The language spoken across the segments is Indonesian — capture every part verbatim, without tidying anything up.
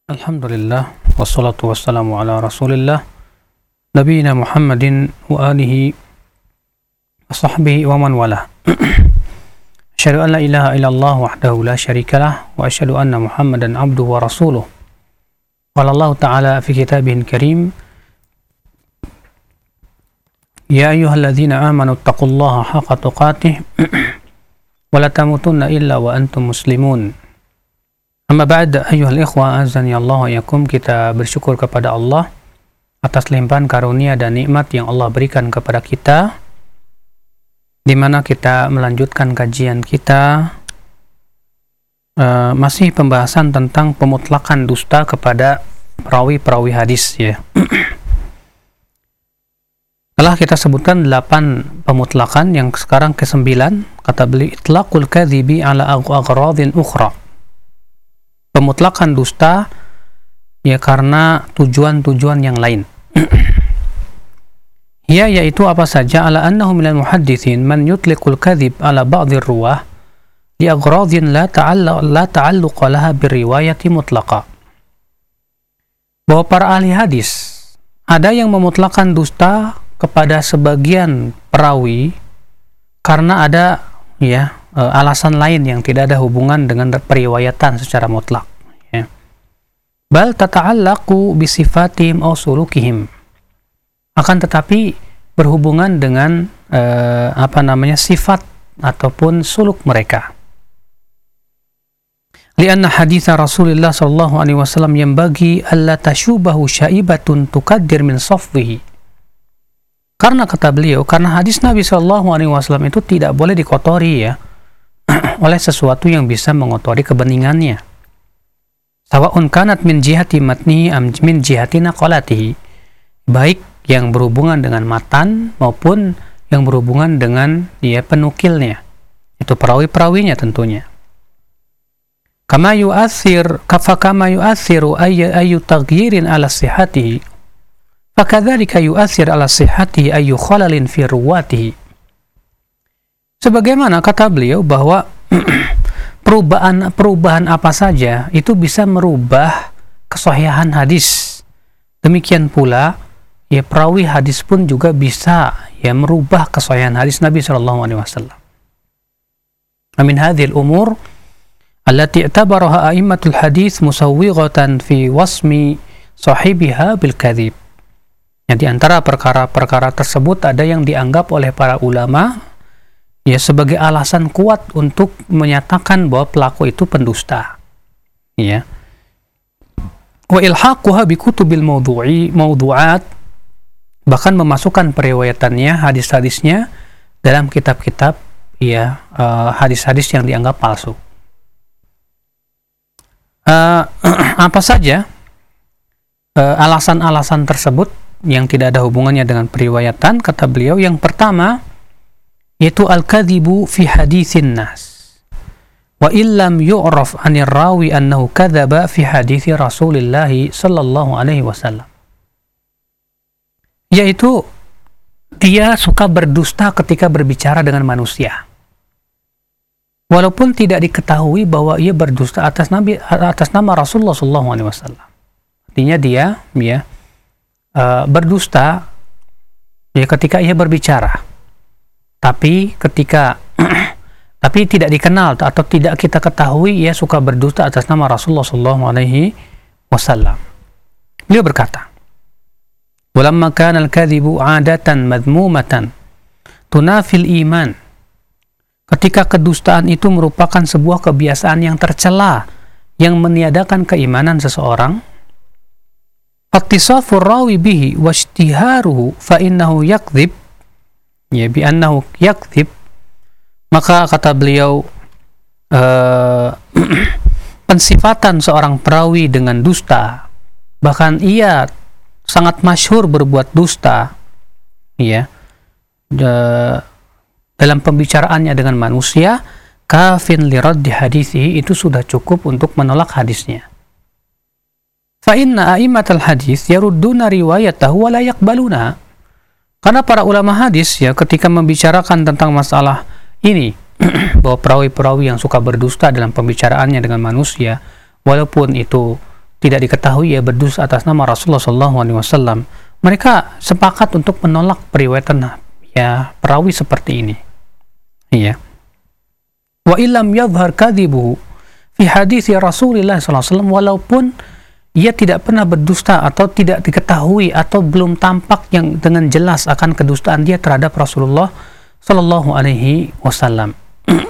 Alhamdulillah, wassalatu wassalamu ala rasulillah nabiyina Muhammadin wa alihi wa sahbihi wa man wala. Asyhadu an la ilaha illallah wahdahu la syarikalah wa asyhadu anna Muhammadan abduhu wa rasuluh. Qala Allah ta'ala fi kitabihil karim, ya ayyuhalladzina amanu taqullaha haqqa tuqatih wa la tamutunna illa wa antum muslimun. Amma ba'd, ayyuhal ikhwa azani Allah wa yakum. Kita bersyukur kepada Allah atas limpahan karunia dan nikmat yang Allah berikan kepada kita, di mana kita melanjutkan kajian kita uh, masih pembahasan tentang pemutlakan dusta kepada perawi-perawi hadis, ya. Telah kita sebutkan delapan pemutlakan, yang sekarang kesembilan, kata beliau, itlaqul kadhibi ala aghradin ukhra. Pemutlakan dusta ya karena tujuan-tujuan yang lain. Ya, yaitu apa saja? Ala annahu minal muhaddithin man yutliqul kadhib ala ba'dhir ruwah li aghradin la ta'alluq la ta'alluqa laha birriwayati mutlaqa. Bahwa para ahli hadis ada yang memutlakan dusta kepada sebagian perawi karena ada ya e, alasan lain yang tidak ada hubungan dengan periwayatan secara mutlak, ya. Bal tata'allaqu bi sifatihim aw sulukihim, akan tetapi berhubungan dengan e, apa namanya sifat ataupun suluk mereka. Lianna haditha Rasulullah sallallahu alaihi wasallam yanbaghi alla tashubahu syaibatun tukaddir min safwihi. Karena kata beliau, karena hadis Nabi shallallahu alaihi wasallam itu tidak boleh dikotori ya oleh sesuatu yang bisa mengotori kebeningannya. Sawa'un kanat min jihati matnihi am min jihati naqalatihi, baik yang berhubungan dengan matan maupun yang berhubungan dengan dia penukilnya, itu perawi-perawinya tentunya. Kama yu'athir kafa kama yu'athiru ayyu ayyu taghyirin ala sihhatihi, fakadzalika yu'athir ala sihhatihi ayyu khalalin fi ruwatihi. Sebagaimana kata beliau bahwa perubahan perubahan apa saja itu bisa merubah kesahihan hadis. Demikian pula ya perawi hadis pun juga bisa ya merubah kesahihan hadis Nabi sallallahu alaihi wasallam. Amin hadhil umur allati i'tabaraha a'immatul hadis musawwighatan fi wasmi sahibiha bil kadhib. Ya, di antara perkara-perkara tersebut ada yang dianggap oleh para ulama ya sebagai alasan kuat untuk menyatakan bahwa pelaku itu pendusta. Ya. Wa ilhaquha bi kutubil mawdu'i mawdu'at, bahkan memasukkan periwayatannya, hadis-hadisnya dalam kitab-kitab ya uh, hadis-hadis yang dianggap palsu. Uh, apa saja uh, alasan-alasan tersebut yang tidak ada hubungannya dengan periwayatan? Kata beliau, yang pertama yaitu al-kadhibu fi haditsin nas wa illam yu'raf 'anir rawi annahu kadzaba fi hadithi Rasulillah sallallahu alaihi wasallam, yaitu dia suka berdusta ketika berbicara dengan manusia walaupun tidak diketahui bahwa ia berdusta atas nabi atas nama Rasulullah sallallahu alaihi wasallam. Artinya dia ya Uh, berdusta ya ketika ia berbicara, tapi ketika tapi tidak dikenal atau tidak kita ketahui ia suka berdusta atas nama Rasulullah sallallahu alaihi wasallam. Beliau berkata, "Walamma kana al-kadhibu 'adatan madmumatan tunafil iman." Ketika kedustaan itu merupakan sebuah kebiasaan yang tercela yang meniadakan keimanan seseorang, attisafur rawi bihi washtiharuhu fa innahu yakdzib, ya bi annahu yakdzib, maka kata beliau uh, pensifatan seorang perawi dengan dusta, bahkan ia sangat masyhur berbuat dusta ya uh, dalam pembicaraannya dengan manusia, kafin li raddi hadithihi, itu sudah cukup untuk menolak hadisnya. Fa inna a'immatal hadis yarudduna riwayatahu wa la yaqbaluna. Karena para ulama hadis ya ketika membicarakan tentang masalah ini bahwa perawi-perawi yang suka berdusta dalam pembicaraannya dengan manusia, walaupun itu tidak diketahui ia berdusta atas nama Rasulullah Shallallahu Alaihi Wasallam, mereka sepakat untuk menolak periwayatan ya perawi seperti ini. Iya. Wa illam yadhhar kadhibuhu fi hadits Rasulullah Sallallahu Alaihi Wasallam, walaupun ia tidak pernah berdusta atau tidak diketahui atau belum tampak yang dengan jelas akan kedustaan dia terhadap Rasulullah Sallallahu Alaihi Wasallam.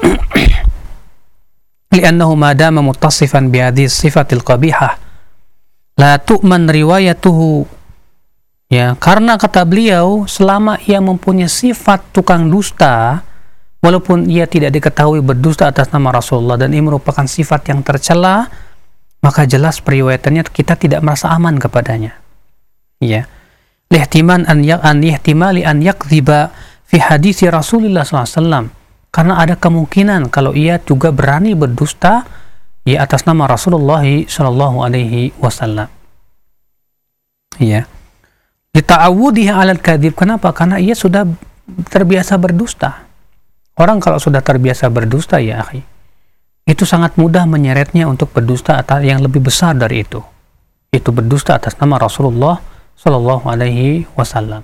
Li'annahu ma dama muttasifan bi hadhihi sifatil qabihah la tu'man riwayatuhu. Ya, karena kata beliau, selama ia mempunyai sifat tukang dusta, walaupun ia tidak diketahui berdusta atas nama Rasulullah dan ini merupakan sifat yang tercela, maka jelas periwayatannya kita tidak merasa aman kepadanya. Ya. Lihtiman an ya an ihtimali an yakdziba fi hadits Rasulullah sallallahu alaihi wasallam. Karena ada kemungkinan kalau ia juga berani berdusta ya atas nama Rasulullah sallallahu alaihi wasallam. Ya. Dita'awudihi 'alal kadzib. Kenapa? Karena ia sudah terbiasa berdusta. Orang kalau sudah terbiasa berdusta ya akhi, itu sangat mudah menyeretnya untuk berdusta atas yang lebih besar dari itu. Itu berdusta atas nama Rasulullah sallallahu alaihi wasallam.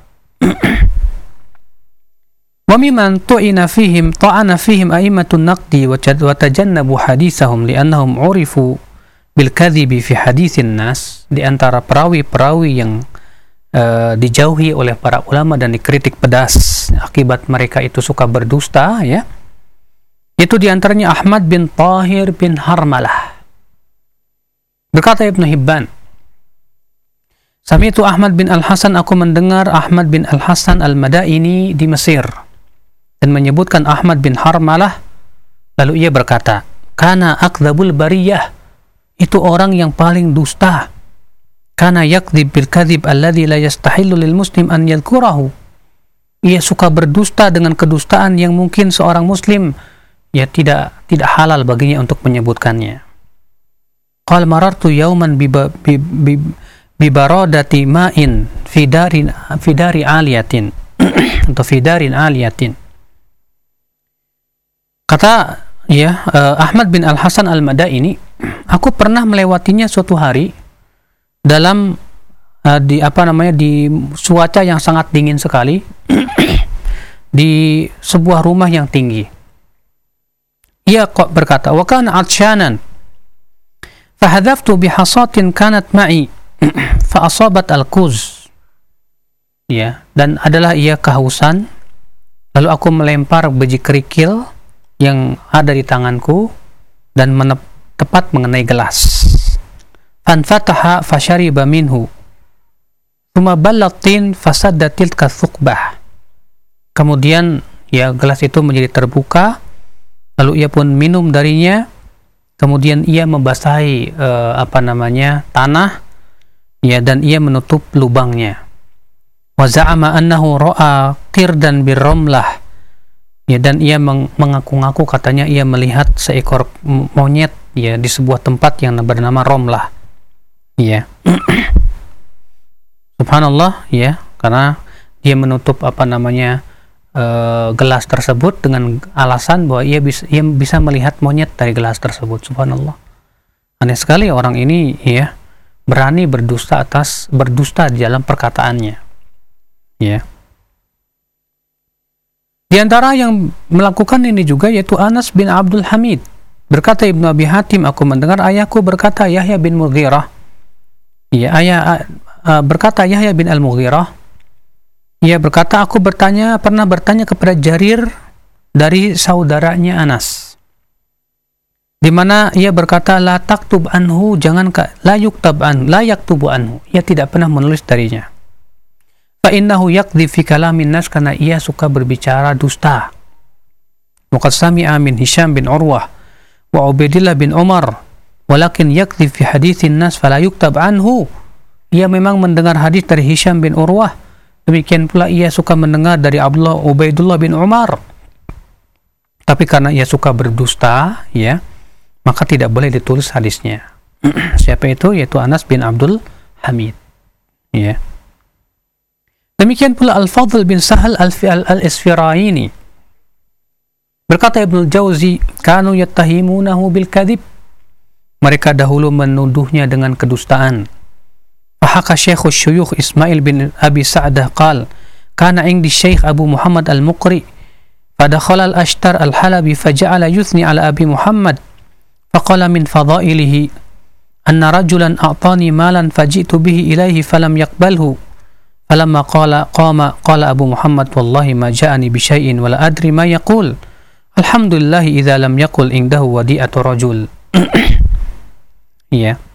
Wa mimman tu'ina fihim ta'ana fihim a'immatun naqdi wa tajannabu hadithahum li'annahum 'urifu bil kadhibi fi haditsin nas. Di antara perawi-perawi yang uh, dijauhi oleh para ulama dan dikritik pedas akibat mereka itu suka berdusta, ya. Itu diantaranya Ahmad bin Tahir bin Harmalah. Berkata Ibnu Hibban, Sami'tu Ahmad bin Al-Hasan, aku mendengar Ahmad bin Al-Hasan Al-Madaini di Mesir, dan menyebutkan Ahmad bin Harmalah, lalu ia berkata, Kana akdzabul bariyah, itu orang yang paling dusta. Kana yakdzib bil kadzib alladzi la yastahillu lil muslim an yadhkurahu. Ia suka berdusta dengan kedustaan yang mungkin seorang muslim ya tidak tidak halal baginya untuk menyebutkannya. Qal marartu yawman bi bi, bi, bi baradati ma'in fi darin fi dari aliyatin atau fi darin aliyatin. Kata ya uh, Ahmad bin Al-Hasan Al-Madaini, aku pernah melewatinya suatu hari dalam uh, di apa namanya di cuaca yang sangat dingin sekali di sebuah rumah yang tinggi. Ia kok berkata, wa kana atshanan fa hadaftu bi hasatin kanat ma'i fa asabat al-kuz. Ya, dan adalah ia kehausan, lalu aku melempar biji kerikil yang ada di tanganku dan menep, tepat mengenai gelas. Fanfataha fashariba minhu thumma ballatin fasaddat tilka thuqbah. Kemudian ya gelas itu menjadi terbuka, lalu ia pun minum darinya, kemudian ia membasahi uh, apa namanya tanah ya, dan ia menutup lubangnya. Wa za'ama annahu ra'a qirdan birramlah. Ya, dan ia meng mengaku-ngaku katanya ia melihat seekor monyet ya di sebuah tempat yang bernama Romlah. Ya. Subhanallah ya, karena dia menutup apa namanya uh, gelas tersebut dengan alasan bahwa ia bisa ia bisa melihat monyet dari gelas tersebut. Subhanallah. Aneh sekali orang ini ya, berani berdusta atas berdusta di dalam perkataannya. Ya. Di antara yang melakukan ini juga yaitu Anas bin Abdul Hamid. Berkata Ibnu Abi Hatim, aku mendengar ayahku berkata Yahya bin Mughirah. Ya, ayah uh, berkata Yahya bin Al-Mughirah. Ia berkata, aku bertanya pernah bertanya kepada Jarir dari saudaranya Anas, di mana ia berkata la taktub anhu, jangan la yuktab an la yaktubu anhu, ia tidak pernah menulis darinya. Fa innahu yakdzib fi kalamin nas, karena ia suka berbicara dusta. Wa qad sami'a min Hisham bin Urwah wa Ubaidillah bin Umar, walakin yakdzib fi haditsin nas fala yuktab anhu. Ia memang mendengar hadis dari Hisham bin Urwah, demikian pula ia suka mendengar dari Abdullah Ubaidullah bin Umar. Tapi karena ia suka berdusta, ya, maka tidak boleh ditulis hadisnya. Siapa itu? Yaitu Anas bin Abdul Hamid. Ya. Demikian pula Al-Fadl bin Sahal Al-Isfiraini. Berkata Ibnu Jauzi, kanu yattahimunahu bil kadhib. mereka dahulu menuduhnya dengan kedustaan. Fahaka Syekh Syuyukh Ismail bin Abi Sa'dah qal, kana indi Syekh Abu Muhammad al-Muqri, fadakhala al-Ashtar al-Halabi faja'ala yuthni ala Abi Muhammad, faqala min fadailihi anna rajulan a'tani malan faji'tu bihi ilaihi falam yaqbalhu, falamma qala qama qala Abu Muhammad wallahi ma ja'ani bi syai'in wala adri ma yaqul, alhamdulillah idza lam yaqul indahu wadi'atu rajul. Ya.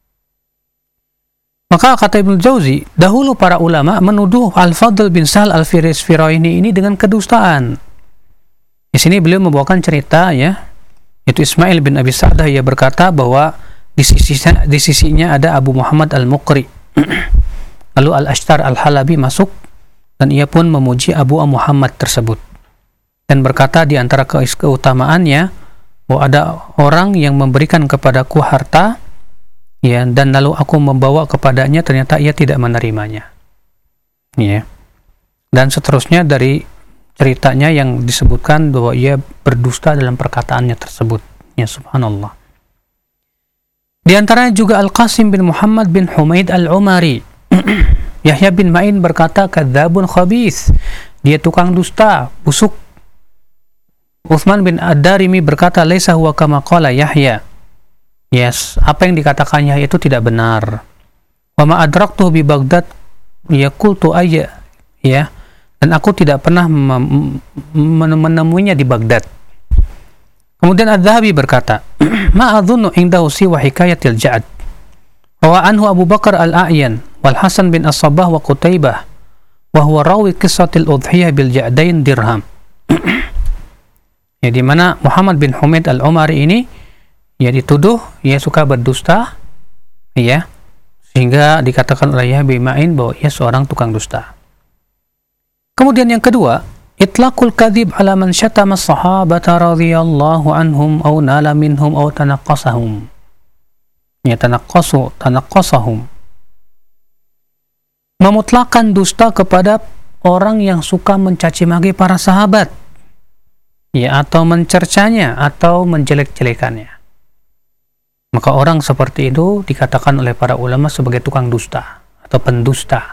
Maka kata Ibnu Jauzi, dahulu para ulama menuduh Al-Fadl bin Sahal Al-Firaini ini dengan kedustaan. Di sini beliau membawakan cerita, ya, itu Ismail bin Abi Sa'dah, ia berkata bahwa di sisinya, di sisinya ada Abu Muhammad Al-Muqri. Lalu Al-Ashtar Al-Halabi masuk dan ia pun memuji Abu Muhammad tersebut dan berkata di antara keutamaannya bahwa ada orang yang memberikan kepadaku harta, ya, dan lalu aku membawa kepadanya, ternyata ia tidak menerimanya, ya. Dan seterusnya dari ceritanya yang disebutkan bahwa ia berdusta dalam perkataannya tersebut, ya, subhanallah. Di antaranya juga Al-Qasim bin Muhammad bin Humaid Al-Umari. Yahya bin Ma'in berkata, kadzabun khabith, dia tukang dusta, busuk. Uthman bin Ad-Darimi berkata, laisa huwa kama qala Yahya. Yes, apa yang dikatakannya itu tidak benar. Wa ma adraktuhu bi Baghdad yaqultu ayya, ya, dan aku tidak pernah menemuinya di Baghdad. Kemudian Adz-Dzahabi berkata, ma adhunnu indahu siwa hikayatil Ja'd. Wa anhu Abu Bakar al-A'yan wal Hasan bin As-Sabbah wa Qutaibah wa huwa rawi qissatil udhiyah bil Ja'dain dirham. Ya, di mana Muhammad bin Humaid Al-Umari ini, ya, dituduh ia suka berdusta, ya, sehingga dikatakan oleh Yahya bin Ma'in bahwa ia seorang tukang dusta. Kemudian yang kedua, itlaqul kadhib ala man syatama as-sahabata radhiyallahu anhum aw nala minhum aw tanaqqasahum. Ya, tanaqqasu tanaqqasahum. Memutlakan dusta kepada orang yang suka mencaci maki para sahabat, ya, atau mencercanya atau menjelek-jelekannya. Maka orang seperti itu dikatakan oleh para ulama sebagai tukang dusta atau pendusta.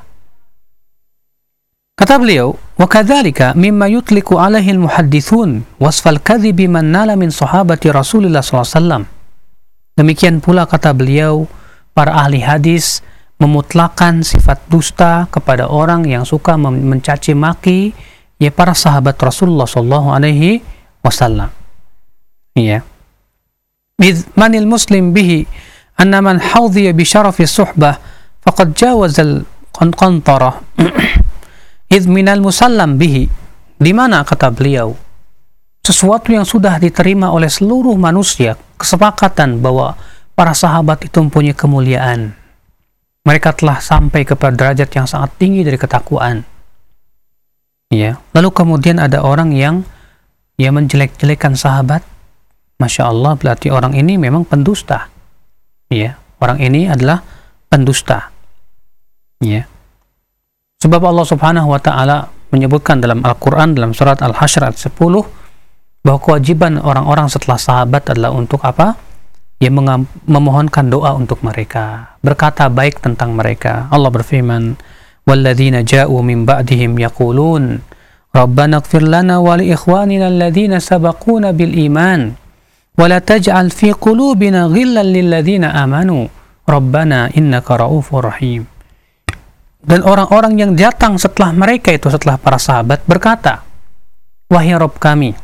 Kata beliau, wa kadzalika mimma yutliqu alaihi al-muhaddithun wasfal kadhibi man nala min sahabati Rasulillah sallallahu alaihi wasallam. Demikian pula kata beliau, para ahli hadis memutlakan sifat dusta kepada orang yang suka mencaci maki, ya, para sahabat Rasulullah sallallahu alaihi wasallam. Iya. Idh manil muslim bihi anna man hawdhiya bi syarafi suhbah faqad jawazal qantara. Idh minal musallam bihi, di mana kata beliau sesuatu yang sudah diterima oleh seluruh manusia, kesepakatan bahwa para sahabat itu mempunyai kemuliaan, mereka telah sampai kepada derajat yang sangat tinggi dari ketakwaan, ya. Lalu kemudian ada orang yang ya menjelek-jelekan sahabat, masya Allah, berarti orang ini memang pendusta, ya. Orang ini adalah pendusta, ya. Sebab Allah Subhanahu wa taala menyebutkan dalam Al-Qur'an dalam surat Al-Hasyr ayat sepuluh bahwa kewajiban orang-orang setelah sahabat adalah untuk apa? Ya, memohonkan doa untuk mereka, berkata baik tentang mereka. Allah berfirman, walladzina ja'u min ba'dihim yaqulun rabbana ighfir lana wa li ikhwanina alladzina sabaquna bil iman wa la taj'al fi qulubina ghillan lil ladzina amanu rabbana innaka ra'ufur rahim. Dan orang-orang yang datang setelah mereka itu, setelah para sahabat, berkata, wahai Rabb kami,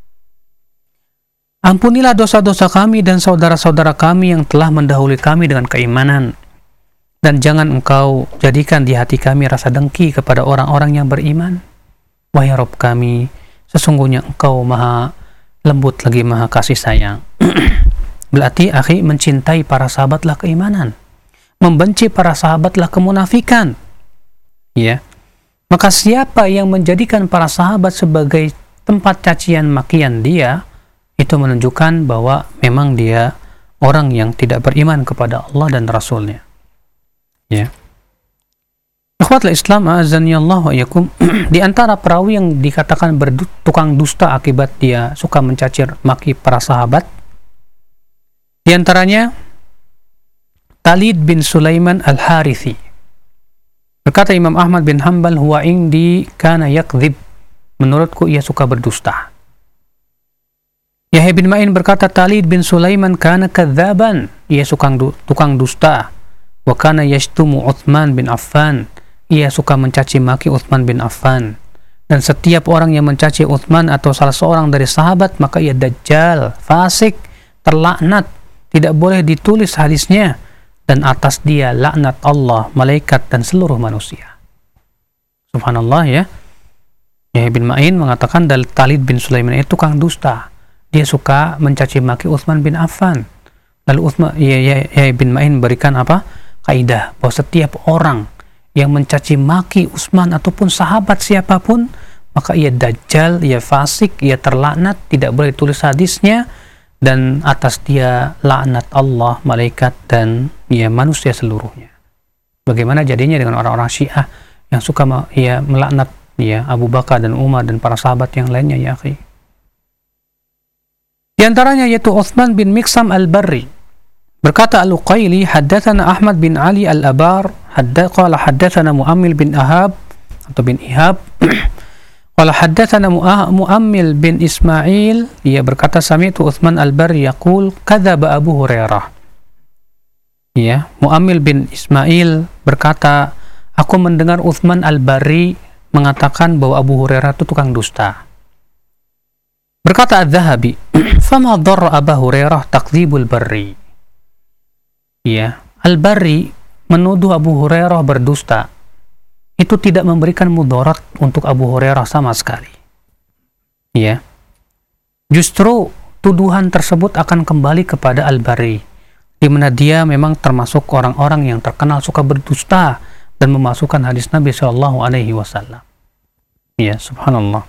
ampunilah dosa-dosa kami dan saudara-saudara kami yang telah mendahului kami dengan keimanan, dan jangan engkau jadikan di hati kami rasa dengki kepada orang-orang yang beriman. Wahai Rabb kami, sesungguhnya engkau maha lembut lagi maha kasih sayang. Berarti akhi, mencintai para sahabatlah keimanan, membenci para sahabatlah kemunafikan, ya. Maka siapa yang menjadikan para sahabat sebagai tempat cacian makian dia, itu menunjukkan bahwa memang dia orang yang tidak beriman kepada Allah dan Rasulnya, ya. Ikhwatul Islam, azani Allah wa iyyakum, di antara perawi yang dikatakan bertukang dusta akibat dia suka mencacir maki para sahabat, Di antaranya Talid bin Sulaiman Al-Harithi. Berkata Imam Ahmad bin Hanbal, huwa indi kana yakdzib. Menurutku ia suka berdusta. Yahya bin Ma'in berkata, Talid bin Sulaiman kana kadzaban. Ia suka du tukang dusta. Wa kana yashtumu Utsman bin Affan. Ia suka mencaci maki Utsman bin Affan. Dan setiap orang yang mencaci Utsman atau salah seorang dari sahabat, maka ia dajjal, fasik, terlaknat, tidak boleh ditulis hadisnya, dan atas dia laknat Allah, malaikat, dan seluruh manusia. Subhanallah ya. Yahya bin Ma'in mengatakan Talid bin Sulaiman itu tukang dusta. Dia suka mencaci maki Utsman bin Affan. Lalu Utsman, Yahya bin Ma'in berikan apa? Kaidah bahwa setiap orang yang mencaci maki Utsman ataupun sahabat siapapun, maka ia dajjal, ia fasik, ia terlaknat, tidak boleh tulis hadisnya, dan atas dia laknat Allah, malaikat, dan ya manusia seluruhnya. Bagaimana jadinya dengan orang-orang Syiah yang suka ya melaknat ya Abu Bakar dan Umar dan para sahabat yang lainnya, ya akhi? Di antaranya yaitu Utsman bin Miksam Al-Barri. Berkata Al-Uqayli, haddatsana Ahmad bin Ali Al-Abar, hadda qala haddatsana Muammil bin Ahab atau bin Ihab. Qala haddatsana Muammil bin Ismail, ia berkata sami'tu Utsman Al-Barri yaqul kadzaba Abu Hurairah. Ya, Muammil bin Ismail berkata, aku mendengar Utsman Al-Barri mengatakan bahwa Abu Hurairah itu tukang dusta. Berkata Az-Zahabi, fama dharra Abu Hurairah takdzibul Barri. Ya, Al-Barri menuduh Abu Hurairah berdusta. Itu tidak memberikan mudarat untuk Abu Hurairah sama sekali. Ya. Justru tuduhan tersebut akan kembali kepada Al-Barri, di mana dia memang termasuk orang-orang yang terkenal suka berdusta dan memasukkan hadis Nabi shallallahu alaihi wasallam. Ya, subhanallah.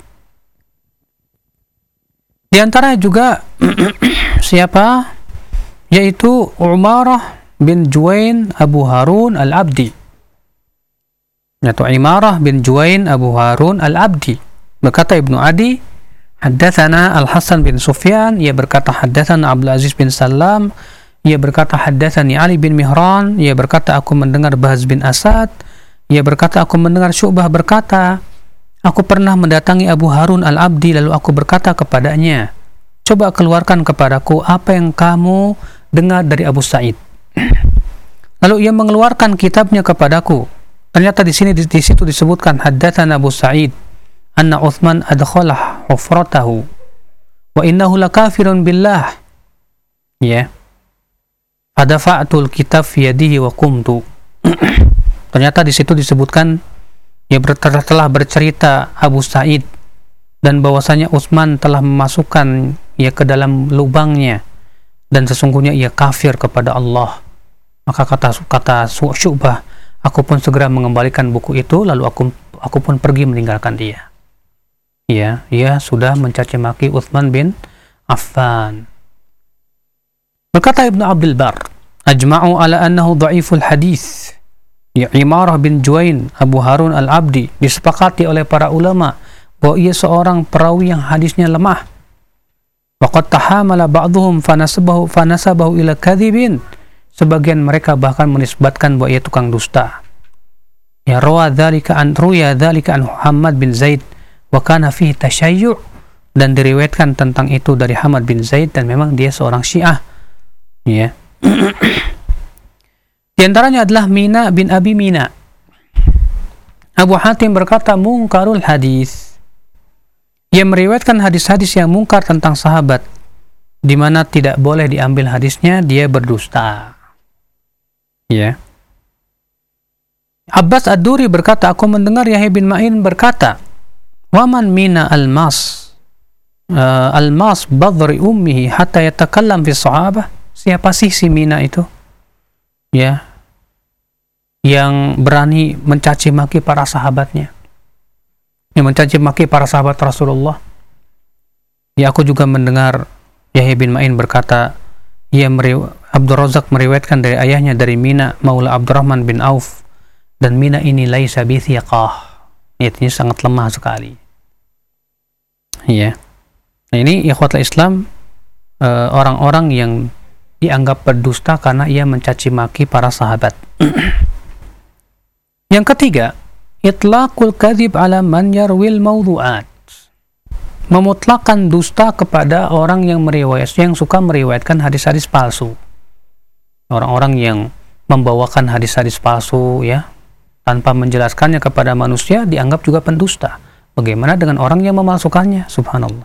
Di antara juga siapa? Yaitu Umarah bin Juwain Abu Harun Al-Abdi. Yaitu Imarah bin Juwain Abu Harun Al-Abdi. Berkata Ibnu Adi, haddatsana Al-Hasan bin Sufyan, ia berkata haddatsana Abdul Aziz bin Salam, ia berkata haddatsani Ali bin Mihran, ia berkata aku mendengar Bahz bin Asad, ia berkata aku mendengar Syu'bah berkata, aku pernah mendatangi Abu Harun Al-Abdi lalu aku berkata kepadanya, coba keluarkan kepadaku apa yang kamu dengar dari Abu Sa'id. Lalu ia mengeluarkan kitabnya kepadaku. Ternyata di sini di, di situ disebutkan haddatsana Abu Sa'id anna Utsman adkhalah hufratahu wa innahu lakafirun billah. Ya. Fadafa'tul kitab fi yadihi wa qumtu. Ternyata di situ disebutkan ia telah bercerita Abu Sa'id dan bahwasanya Utsman telah memasukkan ia ke dalam lubangnya dan sesungguhnya ia kafir kepada Allah. Maka kata kata Syu'bah, aku pun segera mengembalikan buku itu lalu aku aku pun pergi meninggalkan dia. Ya, ia sudah mencaci maki Utsman bin Affan. Berkata Ibnu Abdul Bar, ajma'u ala annahu dha'iful hadis. Ya, Imarah bin Juwain Abu Harun Al-Abdi disepakati oleh para ulama bahwa ia seorang perawi yang hadisnya lemah. Waqad tahamala ba'dhum fanasabahu fanasabahu ila kadzibin. Sebagian mereka bahkan menisbatkan bahwa ia tukang dusta. Ya rawa dzalika an ruya dzalika an Muhammad bin Zaid wa kana fihi tasyayyu', dan diriwayatkan tentang itu dari Hamad bin Zaid dan memang dia seorang Syiah. Ya. Di antaranya adalah Mina bin Abi Mina. Abu Hatim berkata mungkarul hadis. Ia meriwayatkan hadis-hadis yang mungkar tentang sahabat, di mana tidak boleh diambil hadisnya, dia berdusta. Ya. Abbas Ad-Duri berkata, aku mendengar Yahya bin Ma'in berkata, waman mina al-mas uh, al-mas badri ummihi hatta yatakallam fi sahabah. Siapa sih si Mina itu? Ya, yang berani mencaci maki para sahabatnya, yang mencaci maki para sahabat Rasulullah. Ya, aku juga mendengar Yahya bin Ma'in berkata, ia meriw- Abdul Razak meriwayatkan dari ayahnya dari Mina Maula Abdurrahman bin Auf, dan Mina ini laisa bi thiqah, ini sangat lemah sekali. Ya, nah, ini ikhwatul Islam, uh, orang-orang yang dianggap berdusta karena ia mencaci maki para sahabat. Yang ketiga, itlaqul kadzib ala man yarwil mawdu'at. Memutlakan dusta kepada orang yang meriwayat yang suka meriwayatkan hadis-hadis palsu. Orang-orang yang membawakan hadis-hadis palsu ya, tanpa menjelaskannya kepada manusia dianggap juga pendusta. Bagaimana dengan orang yang memalsukannya? Subhanallah.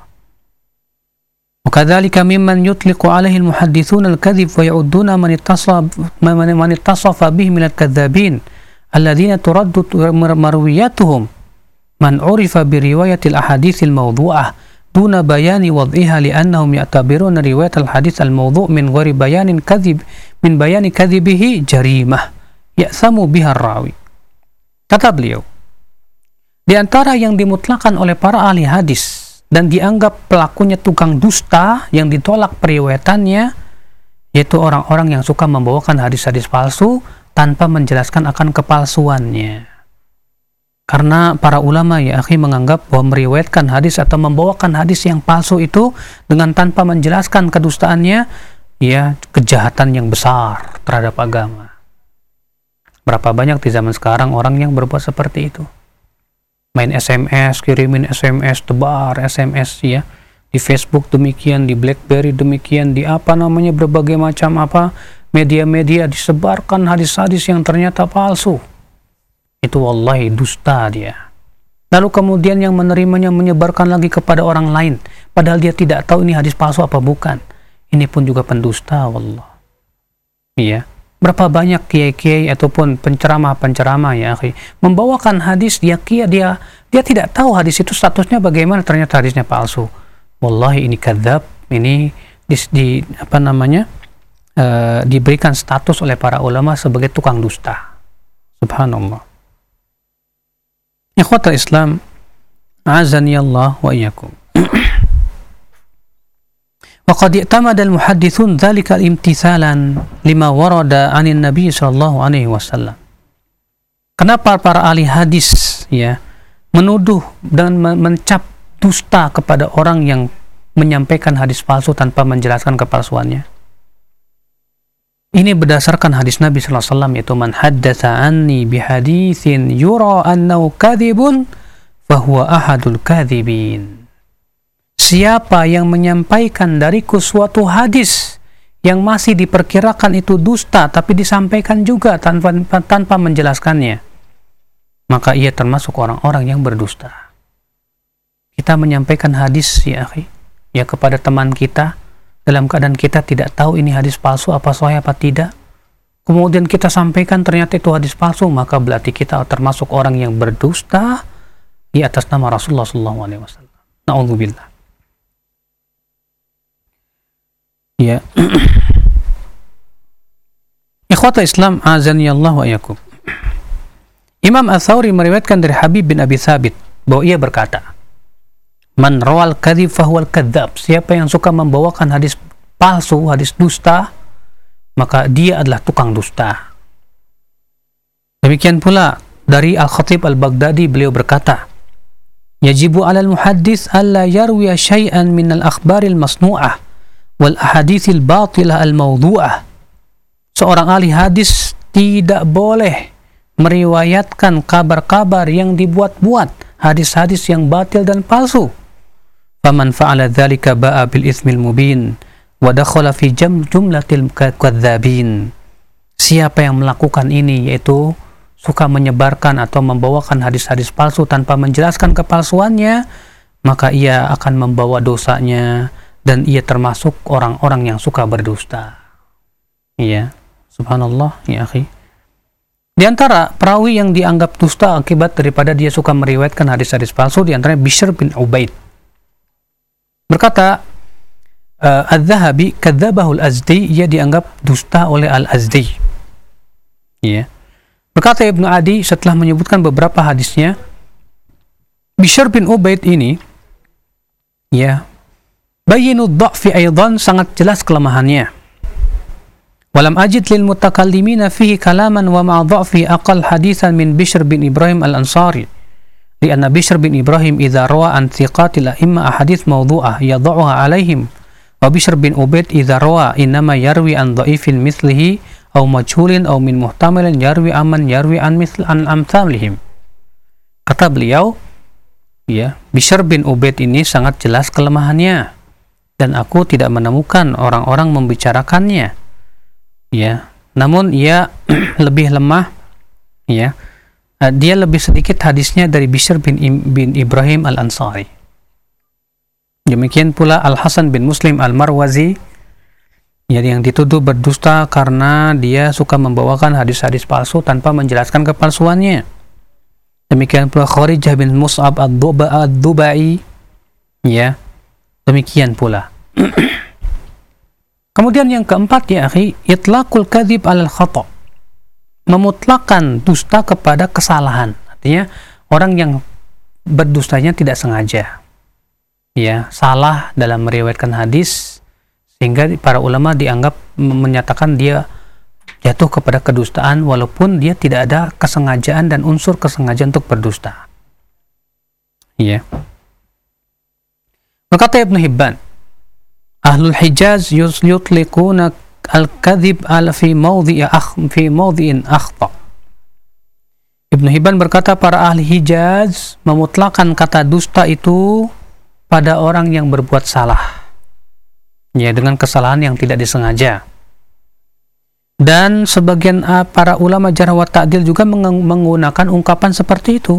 وكذلك ممن يطلق عليه المحدثون الكذب ويعدون من اتصف من اتصف به من الكذابين الذين ترد مروياتهم من عرف برواية الأحاديث الموضوعة دون بيان وضعها لأنهم يعتبرون رواية الحديث الموضوع من غير بيان كذب من بيان كذبه جريمة يأثم بها الراوي. Kata beliau, di antara yang dimutlakan oleh para ahli hadis dan dianggap pelakunya tukang dusta yang ditolak periwayatannya, yaitu orang-orang yang suka membawakan hadis-hadis palsu tanpa menjelaskan akan kepalsuannya. Karena para ulama ya akhi menganggap bahwa meriwayatkan hadis atau membawakan hadis yang palsu itu dengan tanpa menjelaskan kedustaannya, ya kejahatan yang besar terhadap agama. Berapa banyak di zaman sekarang orang yang berbuat seperti itu? Main S M S, kirimin S M S, tebar S M S ya, di Facebook demikian, di BlackBerry demikian, di apa namanya berbagai macam apa media-media disebarkan hadis-hadis yang ternyata palsu. Itu wallahi dusta dia. Lalu kemudian yang menerimanya menyebarkan lagi kepada orang lain, padahal dia tidak tahu ini hadis palsu apa bukan. Ini pun juga pendusta, wallah. Iya. Berapa banyak kiai-kiai ataupun penceramah-penceramah ya akhi membawakan hadis dia kia dia dia tidak tahu hadis itu statusnya bagaimana, ternyata hadisnya palsu. Wallahi ini kadzab, ini di, di apa namanya uh, diberikan status oleh para ulama sebagai tukang dusta. Subhanallah. Ikhwatal Islam, azani Allah wa iyyakum. وقد اعتمد المحدثون ذلك امتثالا لما ورد عن النبي صلى الله عليه وسلم. Kenapa para ahli hadis ya menuduh dan mencap dusta kepada orang yang menyampaikan hadis palsu tanpa menjelaskan kepalsuannya? Ini berdasarkan hadis Nabi sallallahu alaihi wasallam, yaitu man haddatsa anni bihaditsin yura annahu kadzibun fahuwa ahadul kadzibin. Siapa yang menyampaikan dariku suatu hadis yang masih diperkirakan itu dusta tapi disampaikan juga tanpa tanpa menjelaskannya, maka ia termasuk orang-orang yang berdusta. Kita menyampaikan hadis ya akhi, ya kepada teman kita dalam keadaan kita tidak tahu ini hadis palsu apa sahih apa tidak. Kemudian kita sampaikan ternyata itu hadis palsu, maka berarti kita termasuk orang yang berdusta di atas nama Rasulullah sallallahu alaihi wasallam. Na'udzubillah. Ya. Ikhwata Islam, azani Allah wa iyyakum. Imam Ats-Tsauri meriwayatkan dari Habib bin Abi Tsabit bahwa ia berkata, "Man rawal kadzib fahuwal kadzab." Siapa yang suka membawakan hadis palsu, hadis dusta, maka dia adalah tukang dusta. Demikian pula dari Al-Khatib Al-Baghdadi, beliau berkata, "Yajibu 'alal muhaddits alla yarwiya syai'an min al-akhbaril masnu'ah wal ahaditsil batilah al-mawdu'ah." Seorang ahli hadis tidak boleh meriwayatkan kabar-kabar yang dibuat-buat, hadis-hadis yang batil dan palsu. Faman fa'ala dzalika ba'a bil itsmil mubin wa dakhala fi jumlatil kadzdzabin. Siapa yang melakukan ini, yaitu suka menyebarkan atau membawakan hadis-hadis palsu tanpa menjelaskan kepalsuannya, maka ia akan membawa dosanya dan ia termasuk orang-orang yang suka berdusta. Iya, subhanallah ya akhi. Di antara perawi yang dianggap dusta akibat daripada dia suka meriwayatkan hadis-hadis palsu, di antaranya Bishr bin Ubaid. Berkata uh, Adz-Dzahabi, kadzabahu al-Azdi, ia dianggap dusta oleh al-Azdi. Iya. Berkata Ibnu Adi setelah menyebutkan beberapa hadisnya, Bishr bin Ubaid ini ya bayinu dha'fi aidan, sangat jelas kelemahannya. Walam ajid lil mutakallimina fihi kalaman wa ma'a dha'fi aqal hadithan min Bishr bin Ibrahim al-Ansari. Lianna Bishr bin Ibrahim idza rawa an thiqatil a'imma ahadits mawdu'ah yadha'uha alaihim Wa Bishr bin Ubaid idza rawa innama yarwi an dha'ifin mithlihi aw majhulin aw min muhtamilin yarwi aman yarwi an mithl an amsalihim. Kata beliau, ya, Bishr bin Ubaid ini sangat jelas kelemahannya dan aku tidak menemukan orang-orang membicarakannya. Ya, namun ia lebih lemah, ya. Dia lebih sedikit hadisnya dari Bishr bin, bin Ibrahim al-Ansari. Demikian pula Al-Hasan bin Muslim al-Marwazi, ya, yang dituduh berdusta karena dia suka membawakan hadis-hadis palsu tanpa menjelaskan kepalsuannya. Demikian pula Kharijah bin Mus'ab ad-Dubai, ya, demikian pula. Kemudian yang keempat, ya akhi, itlaqul kadzib alal khata', memutlakan dusta kepada kesalahan. Artinya orang yang berdustanya tidak sengaja, ya, salah dalam meriwayatkan hadis sehingga para ulama dianggap menyatakan dia jatuh kepada kedustaan walaupun dia tidak ada kesengajaan dan unsur kesengajaan untuk berdusta. Ya. Berkata Ibnu Hibban, Ahlul Hijaz yutliquna al-kadhib ala fi mawdhi'i akh fi mawdhi'in akhta. Ibnu Hibban berkata para ahli Hijaz memutlakan kata dusta itu pada orang yang berbuat salah, ya, dengan kesalahan yang tidak disengaja. Dan sebagian uh, para ulama jarh wa ta'dil juga meng menggunakan ungkapan seperti itu,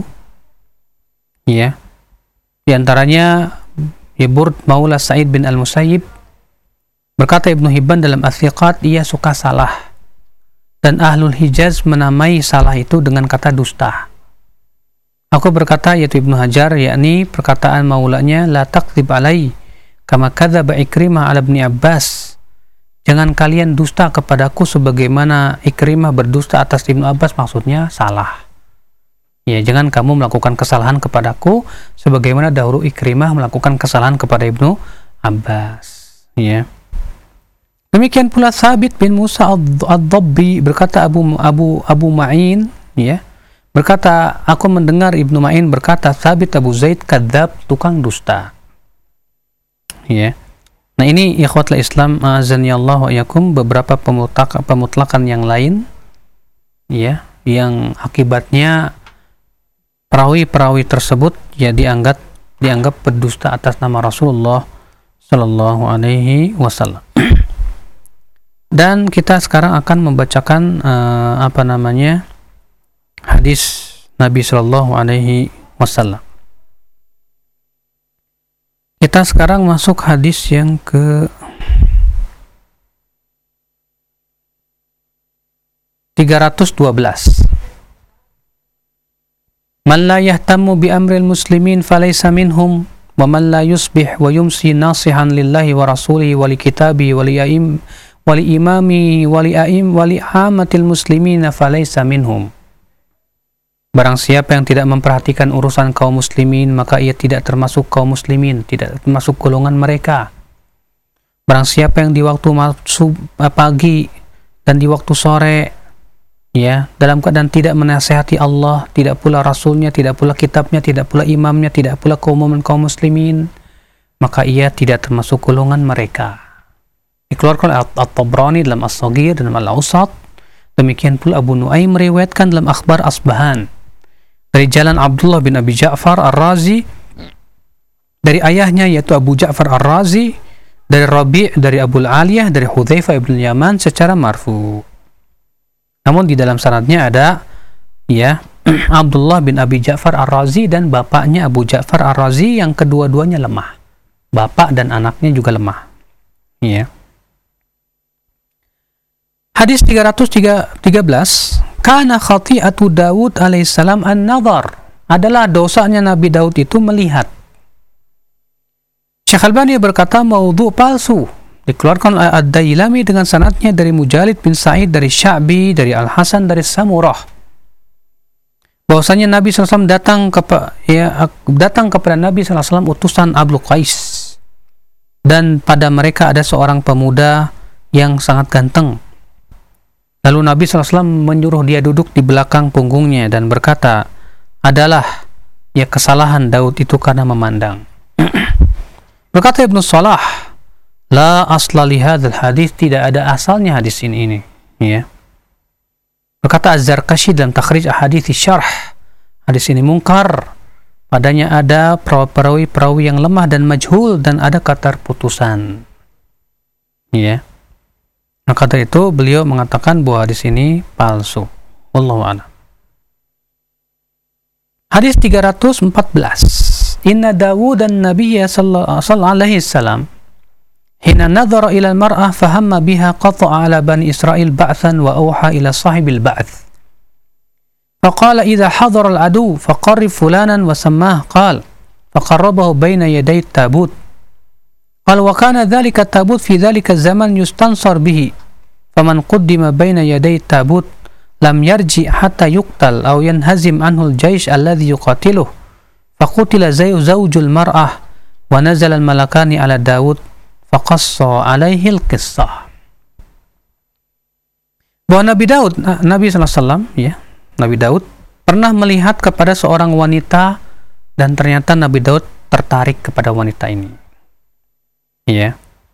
ya. Di antaranya Burd Maula Sa'id bin Al-Musayyib berkata Ibnu Hibban dalam Ats-Tsiqat, ia suka salah, dan Ahlul Hijaz menamai salah itu dengan kata dusta. Aku berkata, yaitu Ibnu Hajar, yakni perkataan maulanya, la taqdzib alai kama kadzaba Ikrimah ala Ibni Abbas. Jangan kalian dusta kepadaku sebagaimana Ikrimah berdusta atas Ibnu Abbas, maksudnya salah. Ya, jangan kamu melakukan kesalahan kepadaku sebagaimana dahulu Ikrimah melakukan kesalahan kepada Ibnu Abbas. Ya. Demikian pula Thabit bin Musa ad-Dabbi berkata Abu Abu Abu Ma'in, ya, berkata aku mendengar Ibnu Ma'in berkata Thabit Abu Zaid kadzab, tukang dusta. Ya. Nah, ini ikhwatul Islam azanillahu wa iyyakum, beberapa pemutlak, pemutlakan yang lain, ya, yang akibatnya perawi-perawi tersebut ya dianggap dianggap berdusta atas nama Rasulullah sallallahu alaihi wasallam. Dan kita sekarang akan membacakan uh, apa namanya hadis Nabi sallallahu alaihi wasallam. Kita sekarang masuk hadis yang ke tiga ratus dua belas. Man la yahtammu bi amril muslimin falaysa minhum wa man la yusbih wa yumsi nasihan lillahi wa rasulihi wa li kitabihi wa li aim wa li imami wa li aim wa li amatil muslimina falaysa minhum. Barang siapa yang tidak memperhatikan urusan kaum muslimin, maka ia tidak termasuk kaum muslimin, tidak termasuk golongan mereka. Barang siapa yang di waktu masuk pagi dan di waktu sore, ya, dalam keadaan tidak menasihati Allah, tidak pula Rasulnya, tidak pula kitabnya, tidak pula imamnya, tidak pula keumuman kaum muslimin, maka ia tidak termasuk golongan mereka. Dikeluarkan oleh At-Tabrani dalam As-Saghir dan Al-Awsat. Demikian pula Abu Nuaim meriwayatkan dalam Akhbar Asbahan dari jalan Abdullah bin Abi Ja'far Ar-Razi dari ayahnya yaitu Abu Ja'far Ar-Razi dari Rabi' dari Abu Aliyah dari Hudzaifah ibn Yaman secara marfu. Namun di dalam sanadnya ada, ya, Abdullah bin Abi Ja'far Ar-Razi dan bapaknya Abu Ja'far Ar-Razi yang kedua-duanya lemah. Bapak dan anaknya juga lemah. Ya. Hadis tiga ratus tiga belas, kana khati'atu Daud alaihissalam an-nadhar, adalah dosanya Nabi Daud itu melihat. Syekh Albani berkata maudhu palsu, dikeluarkan oleh Ad-Dailami dengan sanadnya dari Mujalid bin Sa'id dari Sya'bi dari Al-Hasan dari Samurah, bahwasanya Nabi shallallahu alaihi wasallam datang kepada ya, datang kepada Nabi shallallahu alaihi wasallam utusan Abdul Qais, dan pada mereka ada seorang pemuda yang sangat ganteng. Lalu Nabi shallallahu alaihi wasallam menyuruh dia duduk di belakang punggungnya dan berkata, adalah ya kesalahan Daud itu karena memandang. Berkata Ibnu Salah, La asla li hadzal hadis, tidak ada asalnya hadis ini, ini ya. Berkata Az-Zarkashi dalam takhrij ahadits syarh, hadis ini mungkar, padanya ada perawi-perawi yang lemah dan majhul dan ada keterputusan. Ya. Maka dari itu beliau mengatakan bahwa hadis ini palsu. Wallahu a'lam. Hadis tiga ratus empat belas. Inna Dawud dan Nabiyya sallallahu alaihi wasallam hina nadhara ila al-mar'ah fahamma biha qata'a ala bani Israil ba'than wa awha ila sahibil ba'th. Faqala idha hadara al-adu faqarrib fulanan wa sammah qala faqarrabahu bayna yaday tabut. Qala wa kana dhalika tabut fi dhalika zaman yustansar bihi faman quddima bayna yaday tabut lam yarji hatta yuqtal aw yanhazim anhu al-jaysh alladhi yuqatiluhu faqutila zawjul mar'ah wa nazala al-malakani ala Dawud faqassa alaihi al-qissah. Bahwa Nabi Daud, Nabi sallallahu alaihi wasallam ya, Nabi Daud pernah melihat kepada seorang wanita dan ternyata Nabi Daud tertarik kepada wanita ini. Ya.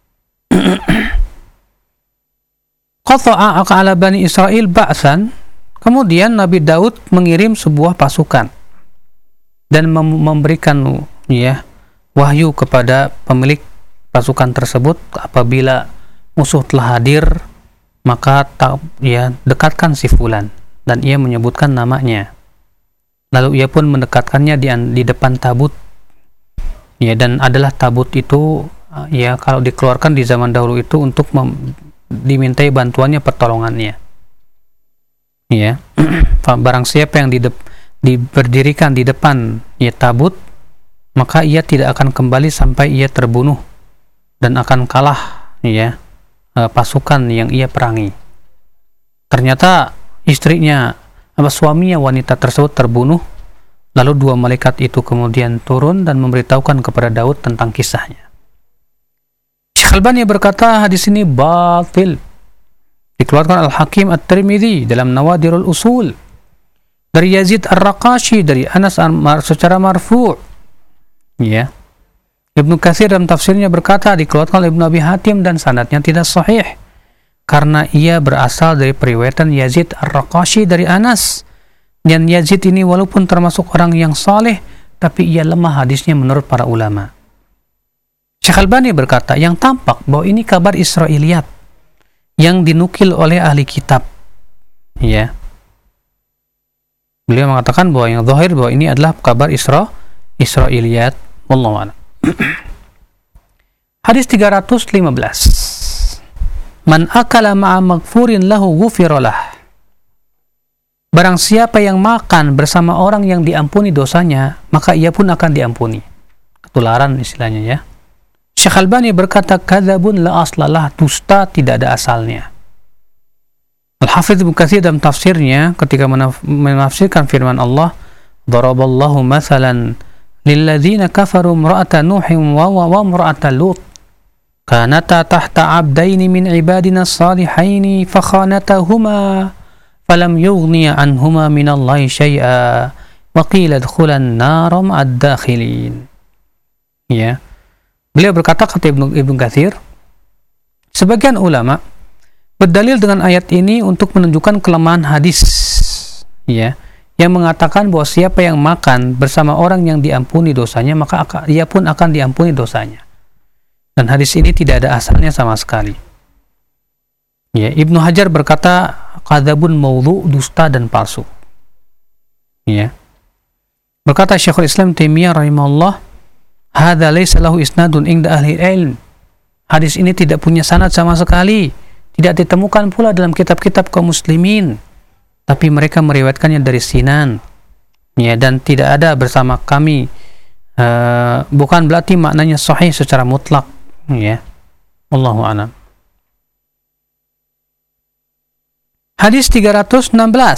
Qata'a ala bani Israil ba'san, kemudian Nabi Daud mengirim sebuah pasukan dan mem memberikan ya wahyu kepada pemilik pasukan tersebut, apabila musuh telah hadir maka tak, ya dekatkan si fulan, dan ia menyebutkan namanya. Lalu ia pun mendekatkannya di, di depan tabut. Ya, dan adalah tabut itu ya kalau dikeluarkan di zaman dahulu itu untuk dimintai bantuannya, pertolongannya. Ya. Barang siapa yang di, di berdirikan di depan ya tabut, maka ia tidak akan kembali sampai ia terbunuh dan akan kalah ya pasukan yang ia perangi. Ternyata istrinya apa suaminya wanita tersebut terbunuh, lalu dua malaikat itu kemudian turun dan memberitahukan kepada Daud tentang kisahnya. Syekh Albani berkata hadis ini batil. Dikeluarkan Al-Hakim At-Tirmidzi dalam Nawadirul Usul dari Yazid Ar-Raqashi dari Anas secara marfu'. Ya. Ibnu Katsir dalam tafsirnya berkata dikeluarkan oleh Ibnu Abi Hatim dan sanadnya tidak sahih karena ia berasal dari periwayatan Yazid Ar-Raqashi dari Anas, dan Yazid ini walaupun termasuk orang yang saleh tapi ia lemah hadisnya menurut para ulama. Syekh Albani berkata yang tampak bahwa ini kabar Israiliyat yang dinukil oleh ahli kitab. Ya. Beliau mengatakan bahwa yang zahir bahwa ini adalah kabar Isra Israiliyat. Wallahu a'lam. Hadis tiga ratus lima belas. Man akala ma'a maghfurin lahu ghufira lah. Barang siapa yang makan bersama orang yang diampuni dosanya, maka ia pun akan diampuni. Ketularan istilahnya ya. Syekh Albani berkata kadzabun la aslalah, dusta tidak ada asalnya. Al-Hafidz Ibnu Katsir dalam tafsirnya ketika menafsirkan firman Allah, daraballahu mathalan lilladzina kafaru imra'ata nuhin wa wa imra'ata lut kanata tahta 'abdaini min ibadina salihaini fakhanatahuma falam yughniya anhuma minallahi syai'a wa qila adkhulan nar ma'ad dakhilin. Ya. Beliau berkata kata Ibnu Ibnu Katsir, sebagian ulama berdalil dengan ayat ini untuk menunjukkan kelemahan hadis ya, yang mengatakan bahwa siapa yang makan bersama orang yang diampuni dosanya maka ia pun akan diampuni dosanya. Dan hadis ini tidak ada asalnya sama sekali. Ya, Ibnu Hajar berkata kadzabun maudhu, dusta dan palsu. Ya. Berkata Syekhul Islam Taimiyah rahimahullah, hadza laysa lahu isnadun inda ahli ilm. Hadis ini tidak punya sanad sama sekali, tidak ditemukan pula dalam kitab-kitab kaum muslimin. Tapi mereka meriwayatkannya dari Sinan, ya, dan tidak ada bersama kami. Uh, bukan berarti maknanya sahih secara mutlak, ya. Wallahu a'lam. Hadis tiga ratus enam belas.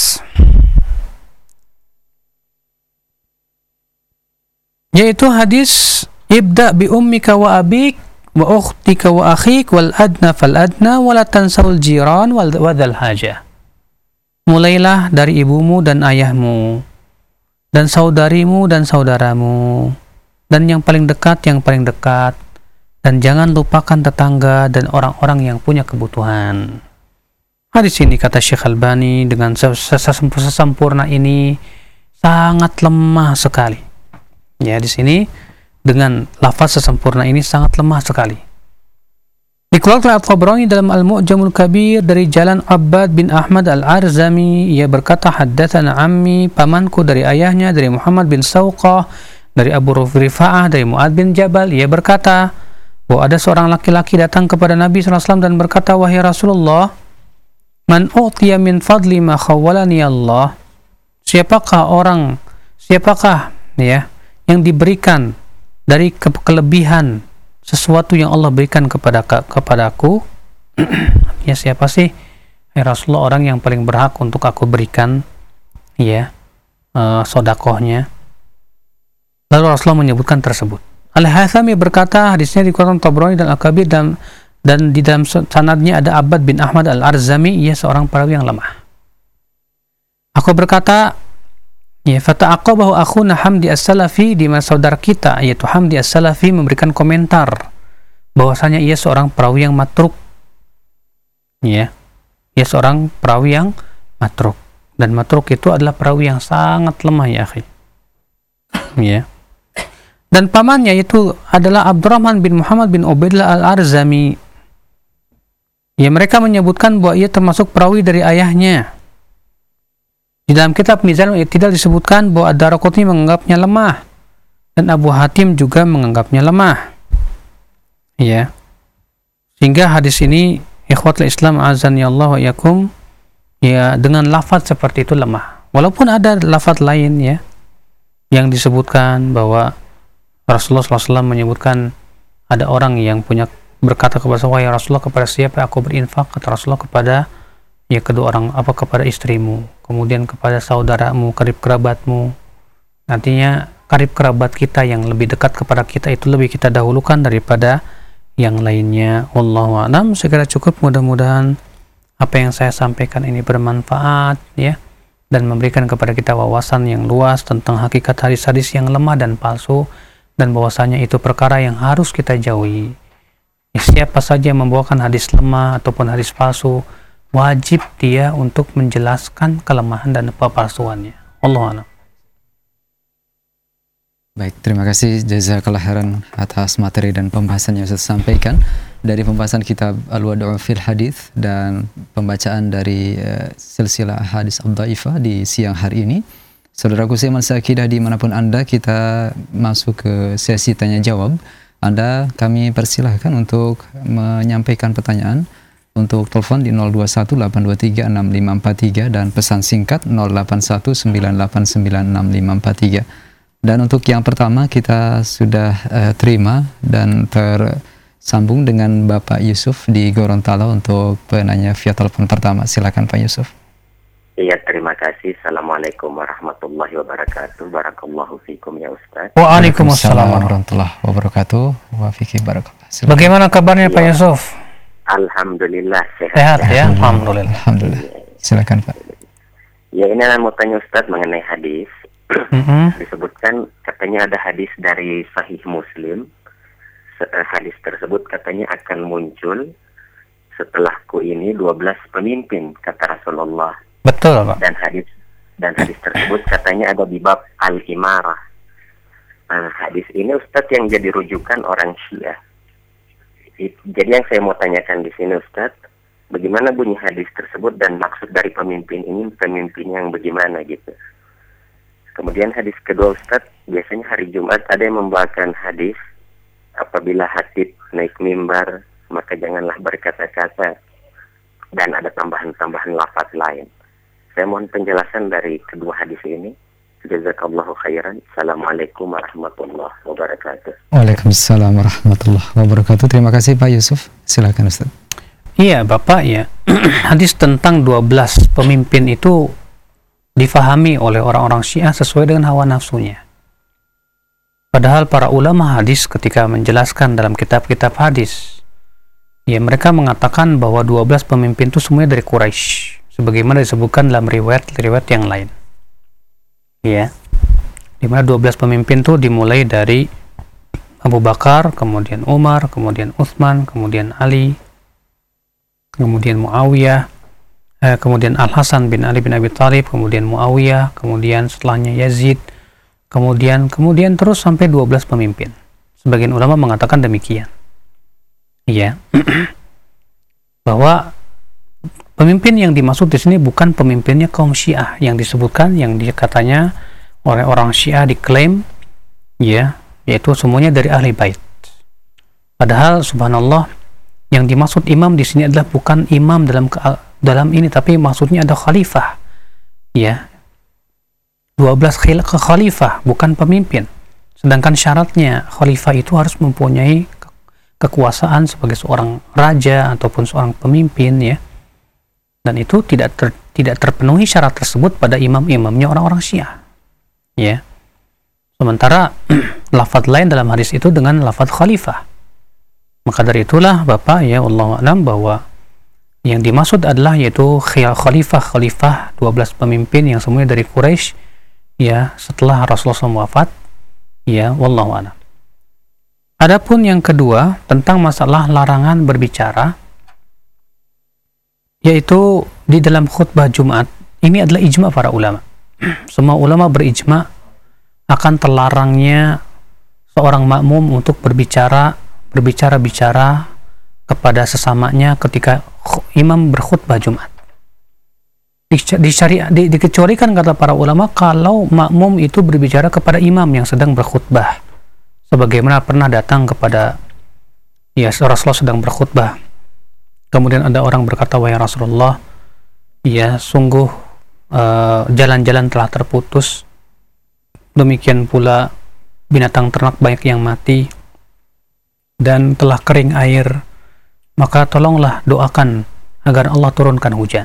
Yaitu hadis ibda bi ummika wa abik wa ukhtika wa akhik wal adna fal adna wa la tansawul jiran wal wadhal hajah. Mulailah dari ibumu dan ayahmu, dan saudarimu dan saudaramu, dan yang paling dekat yang paling dekat, dan jangan lupakan tetangga dan orang-orang yang punya kebutuhan. Hadis ini kata Syekh Albani dengan sesempurna ini sangat lemah sekali. Ya, di sini dengan lafaz sesempurna ini sangat lemah sekali. Dikeluarkan At-Tabrani dalam Al-Mu'jamul Kabir dari jalan Abbad bin Ahmad Al-Arzami, ia berkata, haddatsana ammi, pamanku dari ayahnya, dari Muhammad bin Sawqah, dari Abu Rifa'ah, dari Mu'ad bin Jabal, ia berkata bahwa ada seorang laki-laki datang kepada Nabi shallallahu alaihi wasallam dan berkata, wahai Rasulullah, man u'tiya min fadli ma khawwalani Allah, siapakah orang, siapakah ya yang diberikan dari ke kelebihan sesuatu yang Allah berikan kepada kepadaku. Ya, siapa sih ya Rasulullah orang yang paling berhak untuk aku berikan ya uh, sodakohnya. Lalu Rasulullah menyebutkan tersebut. Al-Haythami berkata, hadisnya dikeluarkan Tabrani dan Al-Kabir, dan dan di dalam sanadnya ada Abbad bin Ahmad Al-Arzami, ia seorang perawi yang lemah. Aku berkata, ya, fata'aqabahu akhuna Hamdi As-Salafi, di mana saudara kita yaitu Hamdi As-Salafi memberikan komentar bahwasanya ia seorang perawi yang matruk. Ya. Ia seorang perawi yang matruk, dan matruk itu adalah perawi yang sangat lemah ya akhi. Ya. Dan pamannya itu adalah Abdurrahman bin Muhammad bin Ubaidillah Al-Arzami. Ya, mereka menyebutkan bahwa ia termasuk perawi dari ayahnya. Di dalam kitab Mizanul I'tidal disebutkan bahwa Ad-Daraqutni menganggapnya lemah dan Abu Hatim juga menganggapnya lemah. Ya. Sehingga hadis ini, ikhwatul Islam azani Allah wa yakum, ya, dengan lafaz seperti itu lemah. Walaupun ada lafaz lain ya yang disebutkan bahwa Rasulullah shallallahu alaihi wasallam menyebutkan ada orang yang punya berkata kepada saya, ya Rasulullah, kepada siapa aku berinfak? Kata Rasulullah, kepada ya kedua orang, apa, kepada istrimu, kemudian kepada saudaramu, karib kerabatmu. Nantinya karib kerabat kita yang lebih dekat kepada kita itu lebih kita dahulukan daripada yang lainnya. Wallahu a'lam. Segera cukup, mudah-mudahan apa yang saya sampaikan ini bermanfaat ya, dan memberikan kepada kita wawasan yang luas tentang hakikat hadis-hadis yang lemah dan palsu, dan bahwasanya itu perkara yang harus kita jauhi. Ya, siapa saja yang membawakan hadis lemah ataupun hadis palsu, wajib dia untuk menjelaskan kelemahan dan kepalsuannya. Allahu a'lam. Baik, terima kasih jazakallah khairan atas materi dan pembahasan yang saya sampaikan dari pembahasan kitab Al-Wad'u fil Hadits dan pembacaan dari uh, silsilah hadis ad-dhaifah di siang hari ini. Saudaraku seiman seakidah dimanapun Anda, kita masuk ke sesi tanya jawab. Anda kami persilahkan untuk menyampaikan pertanyaan. Untuk telepon di nol dua satu delapan dua tiga enam lima empat tiga dan pesan singkat nol delapan satu sembilan delapan sembilan enam lima empat tiga. Dan untuk yang pertama kita sudah uh, terima dan tersambung dengan Bapak Yusuf di Gorontalo untuk penanya via telepon pertama. Silakan Pak Yusuf. Iya, terima kasih. Assalamualaikum warahmatullahi wabarakatuh. Barakallahu fikum ya Ustaz. Waalaikumsalam warahmatullahi wabarakatuh. Wa fiki barakallah. Bagaimana kabarnya ya, Pak Yusuf? Alhamdulillah sehat. Sehat ya, alhamdulillah. Alhamdulillah. Silakan Pak. Ya, ini saya mau tanya Ustaz mengenai hadis. Mm-hmm. Disebutkan katanya ada hadis dari Sahih Muslim. Hadis tersebut katanya akan muncul setelahku ini dua belas pemimpin, kata Rasulullah. Betul, Pak. Dan hadis dan hadis tersebut katanya ada di bab al-imarah. Nah, hadis ini Ustaz yang jadi rujukan orang Syiah. Jadi yang saya mau tanyakan di sini Ustaz, bagaimana bunyi hadis tersebut dan maksud dari pemimpin ini, pemimpin yang bagaimana gitu. Kemudian hadis kedua Ustaz, biasanya hari Jumat ada yang membawakan hadis, apabila khatib naik mimbar maka janganlah berkata-kata, dan ada tambahan-tambahan lafaz lain. Saya mohon penjelasan dari kedua hadis ini. Jazakallahu khairan. Assalamualaikum warahmatullahi wabarakatuh. Waalaikumsalam warahmatullahi wabarakatuh. Terima kasih Pak Yusuf. Silakan Ustaz. Iya Bapak ya. Hadis tentang dua belas pemimpin itu difahami oleh orang-orang Syiah sesuai dengan hawa nafsunya. Padahal para ulama hadis ketika menjelaskan dalam kitab-kitab hadis, ya mereka mengatakan bahwa dua belas pemimpin itu semuanya dari Quraisy, sebagaimana disebutkan dalam riwayat-riwayat yang lain. Ya, dimana dua belas pemimpin itu dimulai dari Abu Bakar, kemudian Umar, kemudian Utsman, kemudian Ali, kemudian Muawiyah, eh, kemudian Al-Hasan bin Ali bin Abi Thalib, kemudian Muawiyah, kemudian setelahnya Yazid, kemudian kemudian terus sampai dua belas pemimpin. Sebagian ulama mengatakan demikian. Iya. Bahwa pemimpin yang dimaksud di sini bukan pemimpinnya kaum Syiah yang disebutkan, yang dia katanya oleh orang Syiah diklaim, ya, yaitu semuanya dari ahli bait. Padahal subhanallah yang dimaksud imam di sini adalah bukan imam dalam dalam ini, tapi maksudnya ada khalifah, ya, dua belas khalifah, bukan pemimpin. Sedangkan syaratnya khalifah itu harus mempunyai kekuasaan sebagai seorang raja ataupun seorang pemimpin, ya, dan itu tidak ter, tidak terpenuhi syarat tersebut pada imam-imamnya orang-orang Syiah, ya. Sementara lafaz lain dalam hadis itu dengan lafaz khalifah. Maka dari itulah Bapak, ya, wallahu a'lam, bahwa yang dimaksud adalah yaitu khalifah-khalifah dua belas pemimpin yang semuanya dari Quraisy, ya, setelah Rasulullah shallallahu alaihi wasallam wafat, ya, wallahu a'lam. Adapun yang kedua tentang masalah larangan berbicara, yaitu di dalam khutbah Jumat, ini adalah ijma para ulama. Semua ulama berijma akan terlarangnya seorang makmum untuk berbicara berbicara-bicara kepada sesamanya ketika imam berkhutbah Jumat. Disyari, di, dikecualikan kata para ulama kalau makmum itu berbicara kepada imam yang sedang berkhutbah, sebagaimana pernah datang kepada, ya, Rasulullah sedang berkhutbah, kemudian ada orang berkata, wahai Rasulullah, ya, sungguh uh, jalan-jalan telah terputus, demikian pula binatang ternak banyak yang mati, dan telah kering air, maka tolonglah doakan agar Allah turunkan hujan.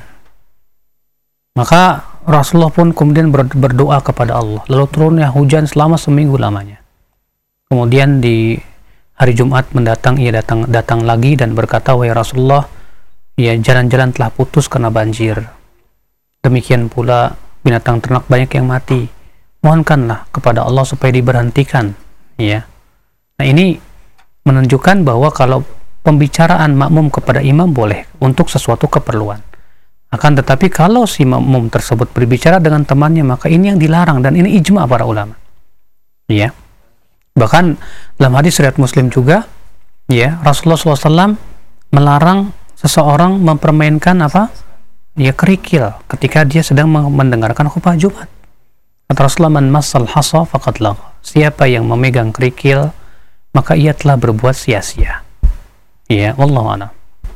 Maka Rasulullah pun kemudian berdoa kepada Allah, lalu turunnya hujan selama seminggu lamanya. Kemudian di hari Jumat mendatang, ia datang datang lagi dan berkata, wahai Rasulullah, ya, jalan-jalan telah putus karena banjir, demikian pula binatang ternak banyak yang mati, mohonkanlah kepada Allah supaya diberhentikan, ya. Nah, ini menunjukkan bahwa kalau pembicaraan makmum kepada imam boleh untuk sesuatu keperluan. Akan tetapi kalau si makmum tersebut berbicara dengan temannya, maka ini yang dilarang, dan ini ijma para ulama. Ya. Bahkan dalam hadis riwayat Muslim juga, ya, Rasulullah shallallahu alaihi wasallam melarang seseorang mempermainkan apa? Ya, kerikil ketika dia sedang mendengarkan khutbah Jumat. Kata Rasulullah, man massal hasa faqad lagha. Siapa yang memegang kerikil, maka ia telah berbuat sia-sia. Ya, wallahu a'lam.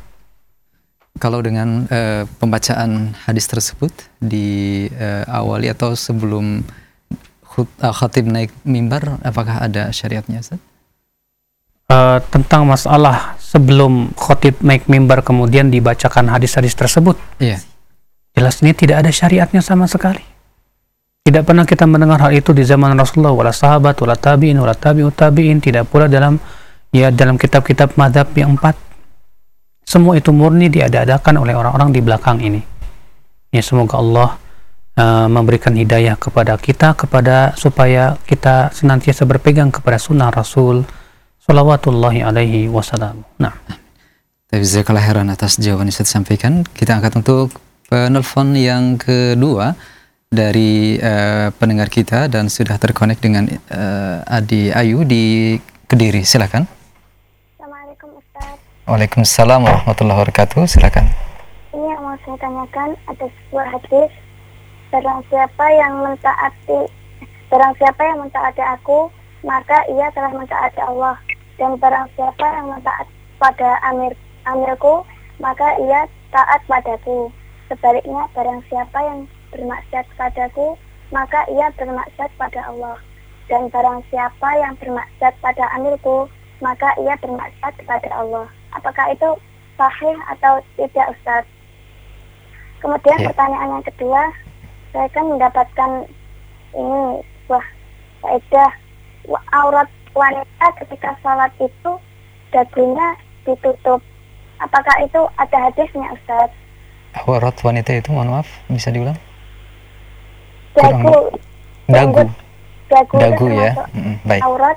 Kalau dengan uh, pembacaan hadis tersebut di uh, awali atau sebelum khut, uh, khatib naik mimbar, apakah ada syariatnya, Ustaz? Uh, tentang masalah sebelum khatib naik mimbar kemudian dibacakan hadis-hadis tersebut, iya, jelas ini tidak ada syariatnya sama sekali. Tidak pernah kita mendengar hal itu di zaman Rasulullah, wala sahabat, wala tabi'in, wala tabi'ut tabi'in, tidak pula dalam, ya, dalam kitab-kitab mazhab yang empat. Semua itu murni diada-adakan oleh orang-orang di belakang ini. Ya, semoga Allah uh, memberikan hidayah kepada kita, kepada supaya kita senantiasa berpegang kepada sunnah Rasul salawatullahi alaihi wasallam. Nah, jazakallahu khairan atas jawaban yang saya sampaikan. Kita angkat untuk penelpon yang kedua dari uh, pendengar kita dan sudah terkonek dengan uh, Adi Ayu di Kediri. Silakan. Assalamualaikum Ustaz. Waalaikumsalam warahmatullahi wabarakatuh. Silakan. Ini yang mau saya tanyakan, ada sebuah hadis, barang siapa yang mentaati barang siapa yang mentaati aku, maka ia telah mentaati Allah, dan barang siapa yang mentaat pada amir amirku, maka ia taat padaku. Sebaliknya, barang siapa yang bermaksiat padaku, maka ia bermaksiat pada Allah, dan barang siapa yang bermaksiat pada amirku, maka ia bermaksiat kepada Allah. Apakah itu sahih atau tidak, Ustaz? Kemudian yeah. Pertanyaan yang kedua, saya kan mendapatkan ini sebuah faedah, aurat wanita ketika sholat itu dagunya ditutup. Apakah itu ada hadisnya, Ustaz? Aurat wanita itu, mohon maaf, bisa diulang? Dagu. Dagu. Dagu, Dagu ya. Mm, baik. Aurat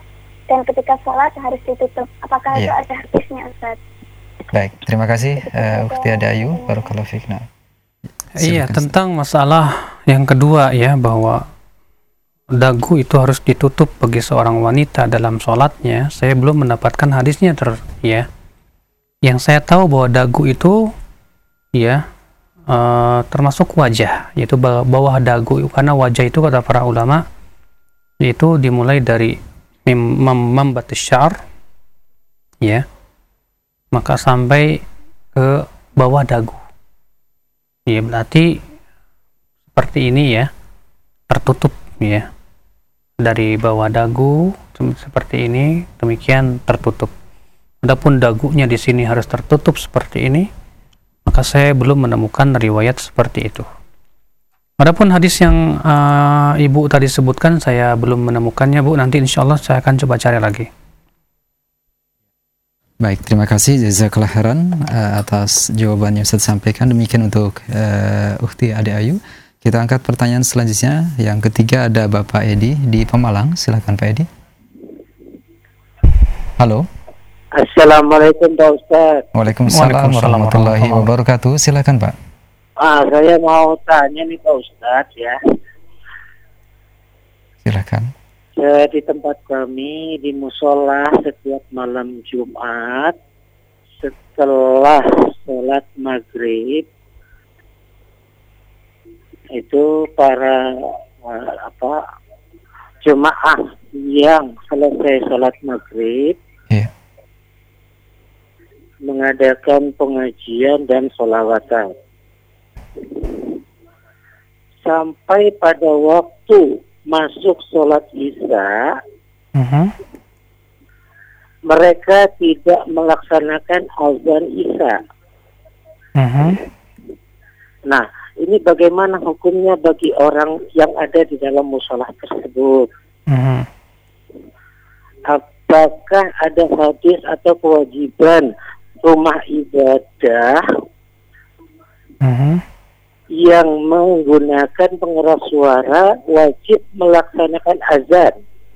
dan ketika sholat harus ditutup. Apakah Iya. itu ada hadisnya, Ustaz? Baik, terima kasih uh, Ukhti Ade Ayu. Barakallahu fiik. Nah, Iya, silakan, tentang masalah yang kedua ya, bahwa dagu itu harus ditutup bagi seorang wanita dalam sholatnya. Saya belum mendapatkan hadisnya ter ya. Yang saya tahu bahwa dagu itu ya uh, termasuk wajah, yaitu bawah dagu, karena wajah itu kata para ulama itu dimulai dari membatas syar ya, maka sampai ke bawah dagu. Ya, berarti seperti ini ya, tertutup ya. Dari bawah dagu seperti ini, demikian tertutup. Adapun dagunya di sini harus tertutup seperti ini, maka saya belum menemukan riwayat seperti itu. Adapun hadis yang uh, Ibu tadi sebutkan, saya belum menemukannya, Bu. Nanti insya Allah saya akan coba cari lagi. Baik, terima kasih jazakallah khairan uh, atas jawaban yang Ustaz sampaikan. Demikian untuk uh, Ukhti Ade Ayu. Kita angkat pertanyaan selanjutnya. Yang ketiga ada Bapak Edi di Pemalang. Silakan Pak Edi. Halo. Assalamualaikum Pak Ustaz. Waalaikumsalam, Waalaikumsalam warahmatullahi wabarakatuh. Silakan Pak. Ah, saya mau tanya nih Pak Ustaz ya. Silakan. Eh, di tempat kami di musola setiap malam Jumat setelah sholat maghrib itu para uh, apa jemaah yang selesai sholat maghrib yeah. mengadakan pengajian dan sholawatan sampai pada waktu masuk sholat isya, Uh-huh. mereka tidak melaksanakan azan isya. Uh-huh. Nah, ini bagaimana hukumnya bagi orang yang ada di dalam musola tersebut? Uh-huh. Apakah ada hadis atau kewajiban rumah ibadah Uh-huh. yang menggunakan pengeras suara wajib melaksanakan azan?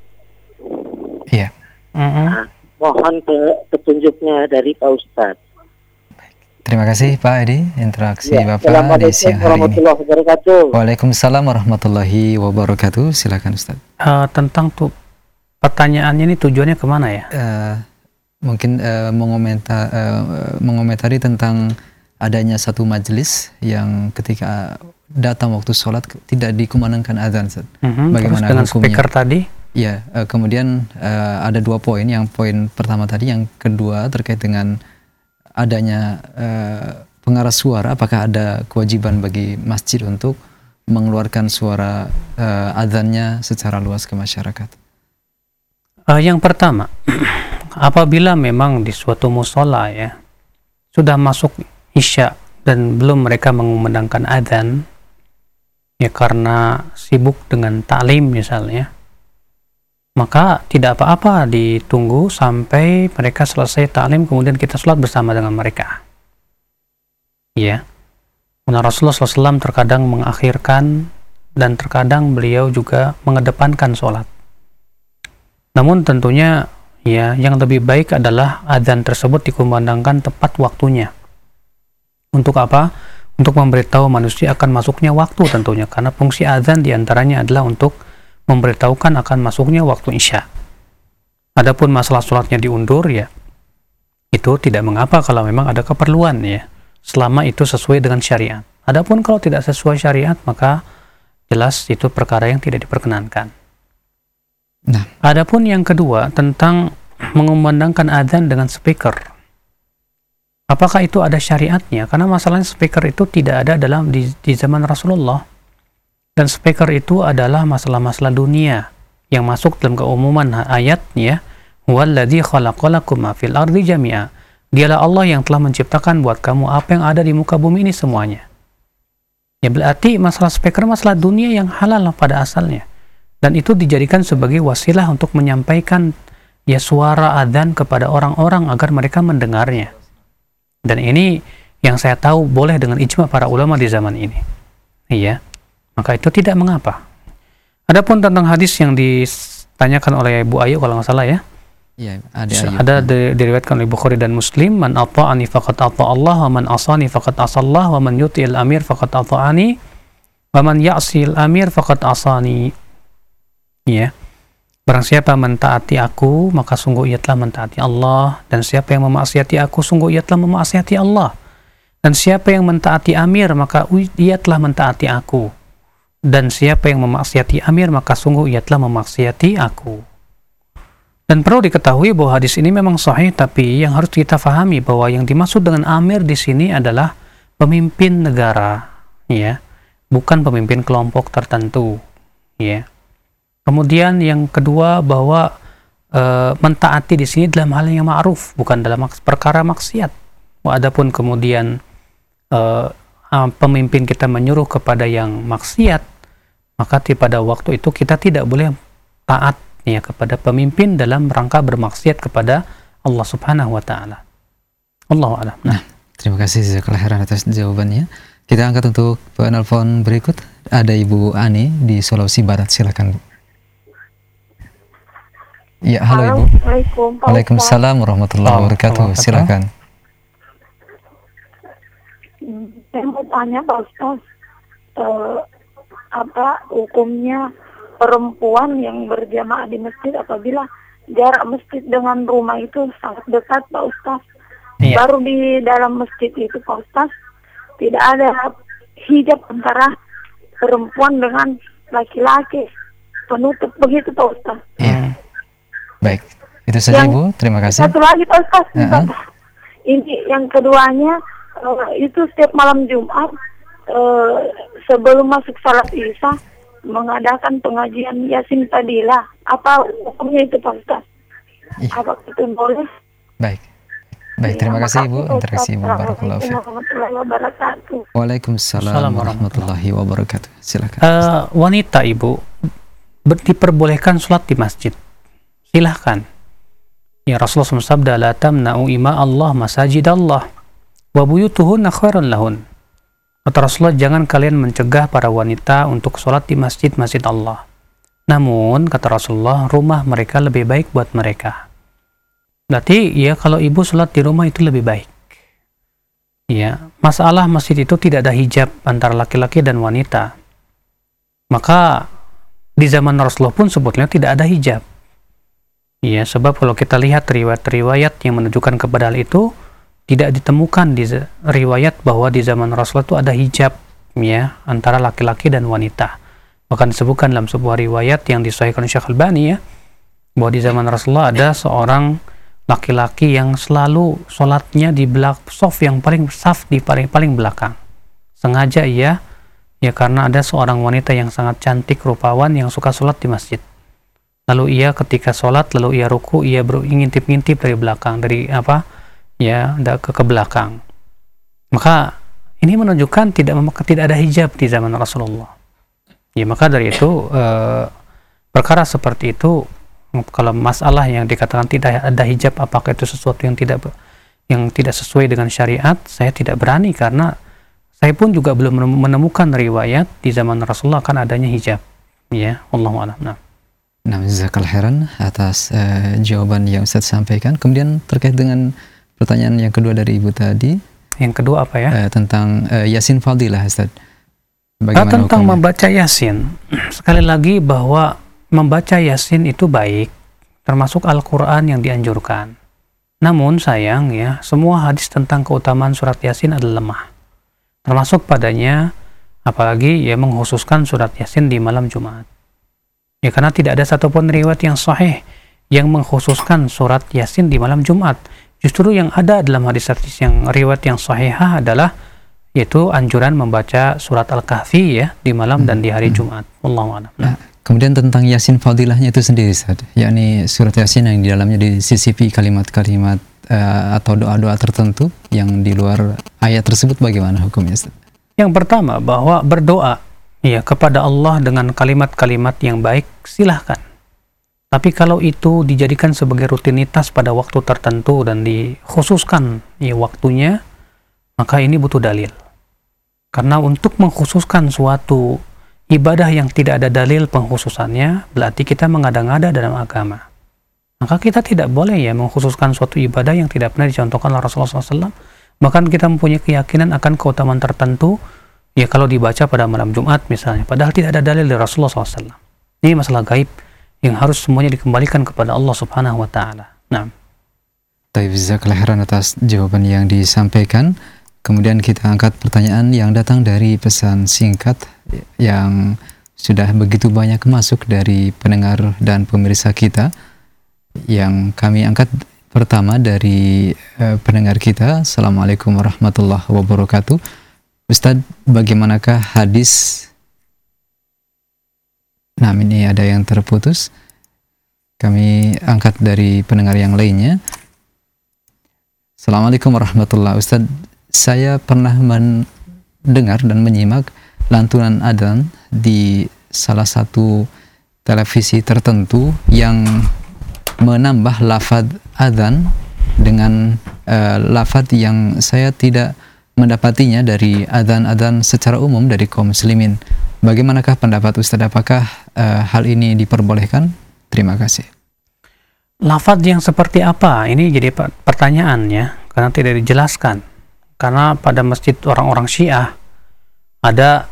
Iya. Uh-huh. Nah, mohon pe- petunjuknya dari Pak Ustadz. Terima kasih Pak Edi, interaksi Ya, Bapak di Assalamualaikum siang hari ini. warahmatullahi wabarakatuh. Waalaikumsalam warahmatullahi wabarakatuh. Silakan Ustaz. Uh, tentang tuh pertanyaannya ini tujuannya kemana ya? Uh, mungkin uh, mengomentar, uh, mengomentari tentang adanya satu majelis yang ketika datang waktu sholat tidak dikumandangkan azan. Uh-huh. Bagaimana Terus dengan hukumnya? speaker tadi? Ya, uh, kemudian uh, ada dua poin. Yang poin pertama tadi, yang kedua terkait dengan adanya uh, pengeras suara. Apakah ada kewajiban bagi masjid untuk mengeluarkan suara uh, azannya secara luas ke masyarakat? Uh, yang pertama, apabila memang di suatu musola ya sudah masuk isya dan belum mereka mengumandangkan adzan ya karena sibuk dengan taklim misalnya, maka tidak apa-apa ditunggu sampai mereka selesai taklim kemudian kita sholat bersama dengan mereka ya. Karena Rasulullah shallallahu alaihi wasallam terkadang mengakhirkan dan terkadang beliau juga mengedepankan sholat. Namun tentunya ya yang lebih baik adalah adzan tersebut dikumandangkan tepat waktunya. Untuk apa? Untuk memberitahu manusia akan masuknya waktu tentunya, karena fungsi adzan diantaranya adalah untuk memberitahukan akan masuknya waktu isya. Adapun masalah sholatnya diundur ya, itu tidak mengapa kalau memang ada keperluan ya, selama itu sesuai dengan syariat. Adapun kalau tidak sesuai syariat, maka jelas itu perkara yang tidak diperkenankan. Nah. Adapun yang kedua tentang mengumandangkan adzan dengan speaker. Apakah itu ada syariatnya? Karena masalahnya speaker itu tidak ada dalam di, di zaman Rasulullah. Dan speaker itu adalah masalah-masalah dunia yang masuk dalam keumuman ayat ya. Huwallazi khalaqalakum ma fil ardi jami'a. Dialah Allah yang telah menciptakan buat kamu apa yang ada di muka bumi ini semuanya. Ya berarti masalah speaker masalah dunia yang halal pada asalnya. Dan itu dijadikan sebagai wasilah untuk menyampaikan ya suara adzan kepada orang-orang agar mereka mendengarnya. Dan ini yang saya tahu boleh dengan ijma para ulama di zaman ini. Iya. Maka itu tidak mengapa. Adapun tentang hadis yang ditanyakan oleh Bu Ayu kalau nggak salah ya, Ya, ada ada di, diriwayatkan oleh Bukhari dan Muslim, man ata'ani faqad ata Allah wa man asani faqad asallah wa man yuti'il amir faqad ata'ani wa man ya'sil amir faqad asani. Ya. Barang siapa mentaati aku, maka sungguh ia telah mentaati Allah, dan siapa yang memaksiati aku, sungguh ia telah memaksiati Allah. Dan siapa yang mentaati amir, maka ia telah mentaati aku. Dan siapa yang memaksiati amir, maka sungguh ia telah memaksiati aku. Dan perlu diketahui bahwa hadis ini memang sahih, tapi yang harus kita fahami bahwa yang dimaksud dengan amir di sini adalah pemimpin negara, ya, bukan pemimpin kelompok tertentu, ya. Kemudian yang kedua bahwa e, mentaati di sini dalam hal yang ma'ruf, bukan dalam maks perkara maksiat. Adapun kemudian e, pemimpin kita menyuruh kepada yang maksiat, maka pada waktu itu kita tidak boleh taat ya kepada pemimpin dalam rangka bermaksiat kepada Allah Subhanahu wa taala. Allahu a'lam. Nah, terima kasih jazakallahu khairan atas jawabannya. Kita angkat untuk penelpon berikut. Ada Ibu Ani di Sulawesi Barat, silakan Bu. Ya, halo Ibu. Assalamualaikum. Waalaikumsalam warahmatullahi wabarakatuh. Silakan. Saya mau tanya Pak Ustaz, eh, apa hukumnya perempuan yang berjamaah di masjid apabila jarak masjid dengan rumah itu sangat dekat Pak Ustaz? Iya. Baru di dalam masjid itu Pak Ustaz tidak ada hijab antara perempuan dengan laki-laki, penutup begitu Pak Ustaz. Iya. Baik, itu saja yang, Ibu, terima kasih. Satu lagi Pak Ustaz, uh-huh. ini yang keduanya uh, itu setiap malam Jumat uh, sebelum masuk salat Isya mengadakan pengajian Yasin Fadilah. Apa hukumnya itu Pak Ustaz? Iya. Apa itu boleh? Baik, baik, terima ya, kasih Ibu, interaksi Ibu. Barakallahu fiik. Warahmatullahi wabarakatuh. Waalaikumsalam warahmatullahi wabarakatuh. Silakan. Uh, wanita Ibu diperbolehkan sholat di masjid. Silahkan. Ya, Rasulullah shallallahu alaihi wasallam sabda, la tamna'u ima Allah masajid Allah wa buyutuhunna khairan lahun. Kata Rasulullah, jangan kalian mencegah para wanita untuk sholat di masjid-masjid Allah. Namun, kata Rasulullah, rumah mereka lebih baik buat mereka. Berarti, ya kalau ibu sholat di rumah itu lebih baik. Ya, masalah masjid itu tidak ada hijab antara laki-laki dan wanita. Maka, di zaman Rasulullah pun sebetulnya tidak ada hijab. Ya, sebab kalau kita lihat riwayat-riwayat yang menunjukkan kepada hal itu, tidak ditemukan di riwayat bahwa di zaman Rasulullah itu ada hijab ya antara laki-laki dan wanita. Bahkan disebutkan dalam sebuah riwayat yang disahihkan Syekh Albani ya, bahwa di zaman Rasulullah ada seorang laki-laki yang selalu sholatnya di belakang saf yang paling saf di paling paling belakang. Sengaja ia ya karena ada seorang wanita yang sangat cantik rupawan yang suka sholat di masjid. Lalu ia ketika sholat, lalu ia ruku, ia ngintip-ngintip dari belakang, dari apa, ya, ke ke belakang. Maka ini menunjukkan tidak tidak ada hijab di zaman Rasulullah. Ya, maka dari itu eh, perkara seperti itu, kalau masalah yang dikatakan tidak ada hijab, apakah itu sesuatu yang tidak yang tidak sesuai dengan syariat, saya tidak berani karena saya pun juga belum menemukan riwayat di zaman Rasulullah kan adanya hijab. Ya, wallahu a'lam. Nah. Nah, jazakallahu khairan atas uh, jawaban yang Ustaz sampaikan. Kemudian terkait dengan pertanyaan yang kedua dari Ibu tadi. Yang kedua apa ya? Uh, tentang uh, Yasin Fadilah, Ustaz. Bagaimana uh, tentang hukumnya? Membaca Yasin. Sekali lagi bahwa membaca Yasin itu baik, termasuk Al-Quran yang dianjurkan. Namun sayang ya, semua hadis tentang keutamaan surat Yasin adalah lemah. Termasuk padanya, apalagi ya mengkhususkan surat Yasin di malam Jumat. Ya, karena tidak ada satupun riwayat yang sahih yang mengkhususkan surat Yasin di malam Jumat. Justru yang ada dalam hadis-hadis yang riwayat yang sahihah adalah yaitu anjuran membaca surat Al-Kahfi ya di malam hmm. dan di hari Jumat. Wallahu a'lam. Nah, kemudian tentang Yasin fadilahnya itu sendiri, Ustaz, yakni surat Yasin yang di dalamnya disisipi kalimat-kalimat uh, atau doa-doa tertentu yang di luar ayat tersebut, bagaimana hukumnya, Ustaz? Yang pertama bahwa berdoa ya kepada Allah dengan kalimat-kalimat yang baik silahkan. Tapi kalau itu dijadikan sebagai rutinitas pada waktu tertentu dan dikhususkan ya waktunya, maka ini butuh dalil. Karena untuk mengkhususkan suatu ibadah yang tidak ada dalil pengkhususannya, berarti kita mengada-ngada dalam agama. Maka kita tidak boleh ya mengkhususkan suatu ibadah yang tidak pernah dicontohkan oleh Rasulullah shallallahu alaihi wasallam. Bahkan kita mempunyai keyakinan akan keutamaan tertentu ya kalau dibaca pada malam Jumat misalnya, padahal tidak ada dalil dari Rasulullah shallallahu alaihi wasallam. Ini masalah gaib yang harus semuanya dikembalikan kepada Allah Subhanahu wa taala. Nah. Baik, jazakallahu khairan atas jawaban yang disampaikan. Kemudian kita angkat pertanyaan yang datang dari pesan singkat yang sudah begitu banyak masuk dari pendengar dan pemirsa kita. Yang kami angkat pertama dari uh, pendengar kita. Assalamualaikum warahmatullahi wabarakatuh. Ustadz, bagaimanakah hadis? Nah, ini ada yang terputus. Kami angkat dari pendengar yang lainnya. Assalamualaikum warahmatullahi wabarakatuh. Ustadz, saya pernah mendengar dan menyimak lantunan adzan di salah satu televisi tertentu yang menambah lafaz adzan dengan uh, lafaz yang saya tidak mendapatinya dari adzan-adzan secara umum dari kaum muslimin. Bagaimanakah pendapat Ustadz? Apakah uh, hal ini diperbolehkan? Terima kasih. Lafaz yang seperti apa? Ini jadi pertanyaannya karena tidak dijelaskan. Karena pada masjid orang-orang Syiah ada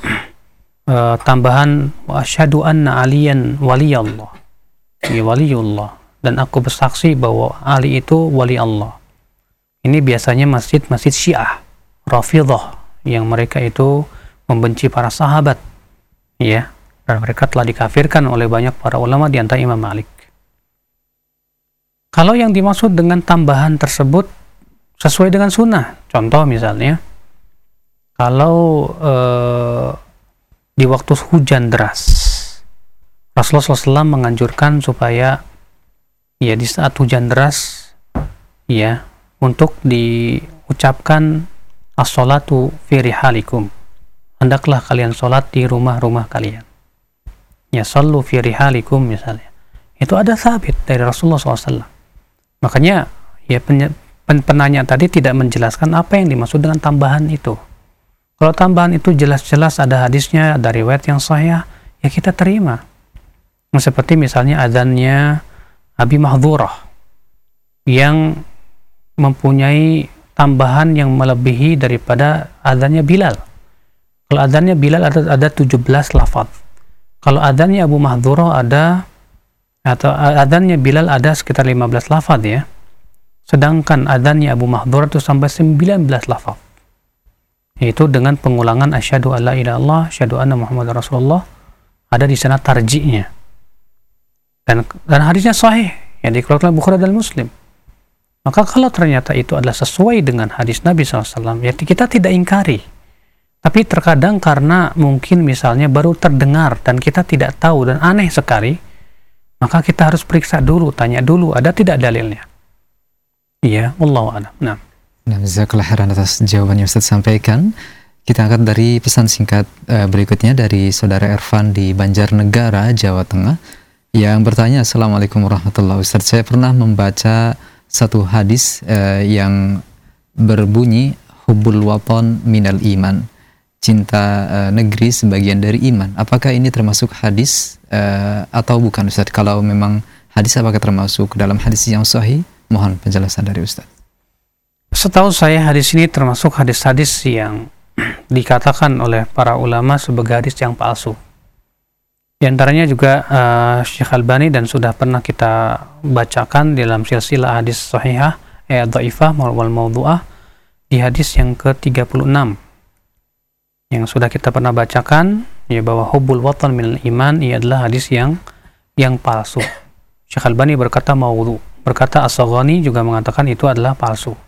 uh, tambahan wa asyhadu anna aliyan waliyallah. Ya, waliyullah, dan aku bersaksi bahwa Ali itu wali Allah. Ini biasanya masjid-masjid Syiah Rafidhah yang mereka itu membenci para sahabat. Ya, dan mereka telah dikafirkan oleh banyak para ulama di antara Imam Malik. Kalau yang dimaksud dengan tambahan tersebut sesuai dengan sunnah, contoh misalnya kalau eh, di waktu hujan deras Rasulullah shallallahu alaihi wasallam menganjurkan supaya ya di saat hujan deras ya untuk diucapkan as-salatu fi rihalikum, hendaklah kalian sholat di rumah-rumah kalian, ya sallu fi rihalikum misalnya, itu ada sabit dari Rasulullah shallallahu alaihi wasallam. Makanya ya pen, pen, penanya tadi tidak menjelaskan apa yang dimaksud dengan tambahan itu. Kalau tambahan itu jelas-jelas ada hadisnya, ada riwayat yang sahih, ya kita terima. Seperti misalnya adzannya Abi Mahdhurah yang mempunyai tambahan yang melebihi daripada adzannya Bilal. Kalau adzannya Bilal ada, ada tujuh belas lafaz. Kalau adzannya Abu Mahdhurah ada, atau adzannya Bilal ada sekitar lima belas lafaz ya. Sedangkan adzannya Abu Mahdhurah itu sampai sembilan belas lafaz. Yaitu dengan pengulangan asyhadu alla ilaha illallah, asyhadu anna Muhammadar Rasulullah, ada di sana tarji'nya. Dan, dan hadisnya sahih yang dikeluarkan Bukhari dan Muslim. Maka kalau ternyata itu adalah sesuai dengan hadis Nabi shallallahu alaihi wasallam, ya kita tidak ingkari. Tapi terkadang karena mungkin misalnya baru terdengar dan kita tidak tahu dan aneh sekali, maka kita harus periksa dulu, tanya dulu, ada tidak dalilnya. Iya, wallahu a'lam. Nah, nah, jazakallahu khairan atas jawaban yang Ustaz sampaikan. Kita angkat dari pesan singkat uh, berikutnya dari Saudara Ervan di Banjarnegara, Jawa Tengah, yang bertanya, Assalamualaikum warahmatullahi wabarakatuh. Ustaz, saya pernah membaca satu hadis uh, yang berbunyi hubbul watan minal iman, cinta uh, negeri sebagian dari iman. Apakah ini termasuk hadis uh, atau bukan, Ustaz? Kalau memang hadis, apakah termasuk dalam hadis yang sahih? Mohon penjelasan dari Ustaz. Setahu saya hadis ini termasuk hadis-hadis yang dikatakan oleh para ulama sebagai hadis yang palsu. Di antaranya juga uh, Syekh Albani, dan sudah pernah kita bacakan dalam silsilah hadis sahihah eh dhaifah wal maudhu'ah di hadis yang ke tiga puluh enam yang sudah kita pernah bacakan, ya, bahwa hubbul watan minal iman, ia adalah hadis yang yang palsu. Syekh Albani berkata maudhu', berkata As-Saghani juga mengatakan itu adalah palsu.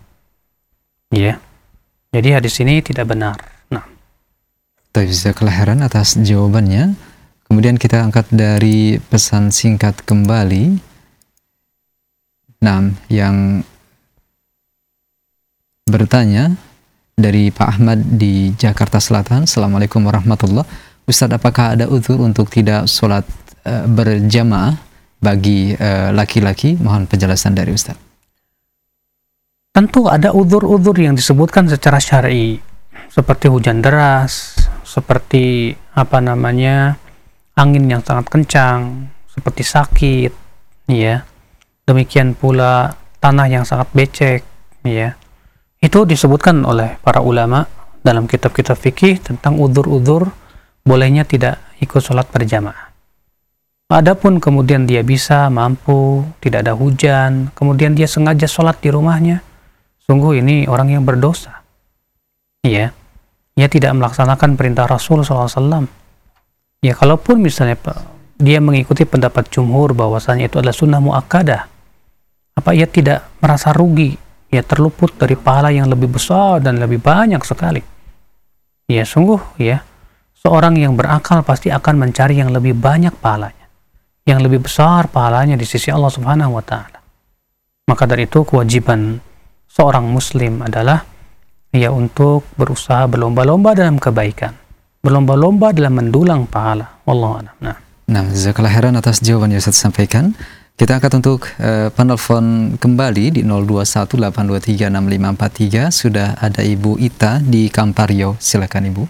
Ya. Jadi hadis ini tidak benar. Nah, jazakallahu khairan atas jawabannya. Kemudian kita angkat dari pesan singkat kembali. Nah, yang bertanya dari Pak Ahmad di Jakarta Selatan. Assalamualaikum warahmatullahi wabarakatuh. Ustaz, apakah ada uzur untuk tidak sholat uh, berjamaah bagi uh, laki-laki? Mohon penjelasan dari Ustaz. Tentu ada uzur-uzur yang disebutkan secara syar'i, seperti hujan deras, seperti apa namanya angin yang sangat kencang, seperti sakit, ya, demikian pula tanah yang sangat becek, ya. Itu disebutkan oleh para ulama dalam kitab-kitab fikih tentang udzur-udzur bolehnya tidak ikut sholat berjamaah. Adapun kemudian dia bisa, mampu, tidak ada hujan, kemudian dia sengaja sholat di rumahnya, sungguh ini orang yang berdosa. Ya, ia tidak melaksanakan perintah Rasul shallallahu alaihi wasallam. Ya, kalaupun misalnya dia mengikuti pendapat jumhur bahwasanya itu adalah sunnah muakkadah, apa ia tidak merasa rugi? Ia terluput dari pahala yang lebih besar dan lebih banyak sekali. Ya, sungguh ya, seorang yang berakal pasti akan mencari yang lebih banyak pahalanya, yang lebih besar pahalanya di sisi Allah Subhanahu wa taala. Maka dari itu kewajiban seorang muslim adalah ya untuk berusaha berlomba-lomba dalam kebaikan, berlomba-lomba dalam mendulang pahala. Wallahu a'lam. Nah, nah jazakallahu khairan atas jawaban yang Ustaz sampaikan. Kita angkat untuk uh, penelpon kembali di nol dua satu delapan dua tiga enam lima empat tiga. Sudah ada Ibu Ita di Kampario. Silakan Ibu.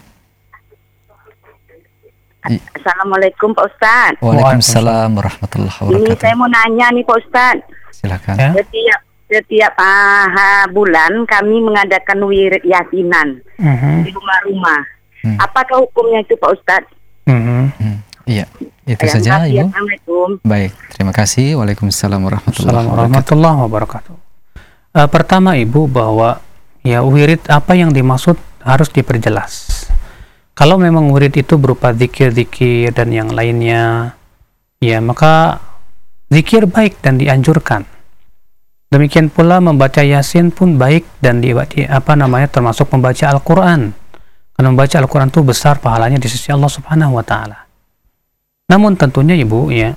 Assalamualaikum Pak Ustaz. Waalaikumsalam warahmatullahi wabarakatuh. Ini saya mau nanya nih Pak Ustaz. Silakan. Ya. Setiap setiap ah, bulan kami mengadakan wirid yasinan uh-huh. di rumah-rumah. Hmm. Apakah hukumnya itu Pak Ustaz? Uh-huh. Hmm. Iya, itu Ayah, saja kasih, Ibu. Assalamualaikum. Baik, terima kasih. Waalaikumsalam warahmatullahi wabarakatuh. Warahmatullahi wabarakatuh. Uh, pertama Ibu, bahwa ya wirid apa yang dimaksud harus diperjelas. Kalau memang wirid itu berupa zikir-zikir dan yang lainnya, ya maka zikir baik dan dianjurkan. Demikian pula membaca Yasin pun baik dan di, apa namanya termasuk membaca Al-Qur'an. Karena membaca Al-Qur'an itu besar pahalanya di sisi Allah Subhanahu wa taala. Namun tentunya Ibu ya,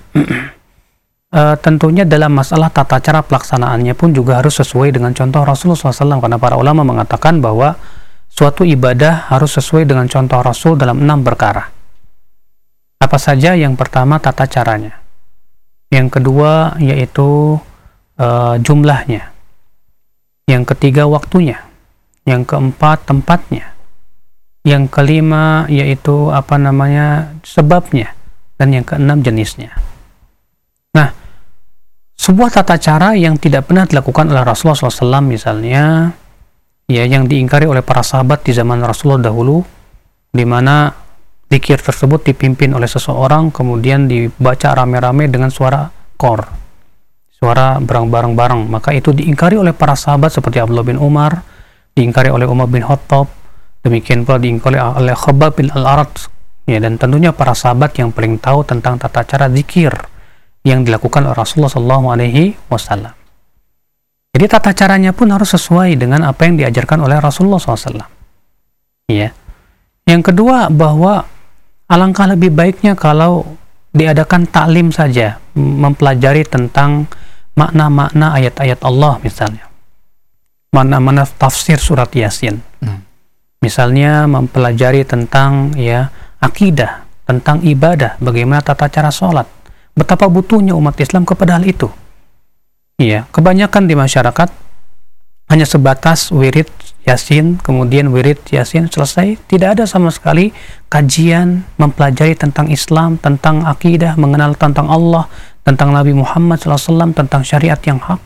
uh, tentunya dalam masalah tata cara pelaksanaannya pun juga harus sesuai dengan contoh Rasulullah shallallahu alaihi wasallam, karena para ulama mengatakan bahwa suatu ibadah harus sesuai dengan contoh Rasul dalam enam perkara. Apa saja? Yang pertama tata caranya, yang kedua yaitu uh, jumlahnya, yang ketiga waktunya, yang keempat tempatnya, yang kelima yaitu apa namanya sebabnya, dan yang keenam jenisnya. Nah, sebuah tata cara yang tidak pernah dilakukan oleh Rasulullah shallallahu alaihi wasallam misalnya, ya yang diingkari oleh para sahabat di zaman Rasulullah dahulu, di mana zikir tersebut dipimpin oleh seseorang kemudian dibaca rame-rame dengan suara kor, suara bareng-bareng, maka itu diingkari oleh para sahabat seperti Abdullah bin Umar, diingkari oleh Umar bin Khattab, demikian pula diingkari oleh Khabbab bin Al-Arat. Ya, dan tentunya para sahabat yang paling tahu tentang tata cara zikir yang dilakukan oleh Rasulullah shallallahu alaihi wasallam. Jadi tata caranya pun harus sesuai dengan apa yang diajarkan oleh Rasulullah shallallahu alaihi wasallam. Ya. Yang kedua, bahwa alangkah lebih baiknya kalau diadakan taklim saja, mempelajari tentang makna-makna ayat-ayat Allah misalnya, makna-makna tafsir surat Yasin. Hmm. Misalnya mempelajari tentang ya akidah, tentang ibadah, bagaimana tata cara sholat, betapa butuhnya umat Islam kepada hal itu. Iya, kebanyakan di masyarakat hanya sebatas wirid Yasin, kemudian wirid Yasin selesai, tidak ada sama sekali kajian mempelajari tentang Islam, tentang akidah, mengenal tentang Allah, tentang Nabi Muhammad shallallahu alaihi wasallam, tentang syariat yang hak.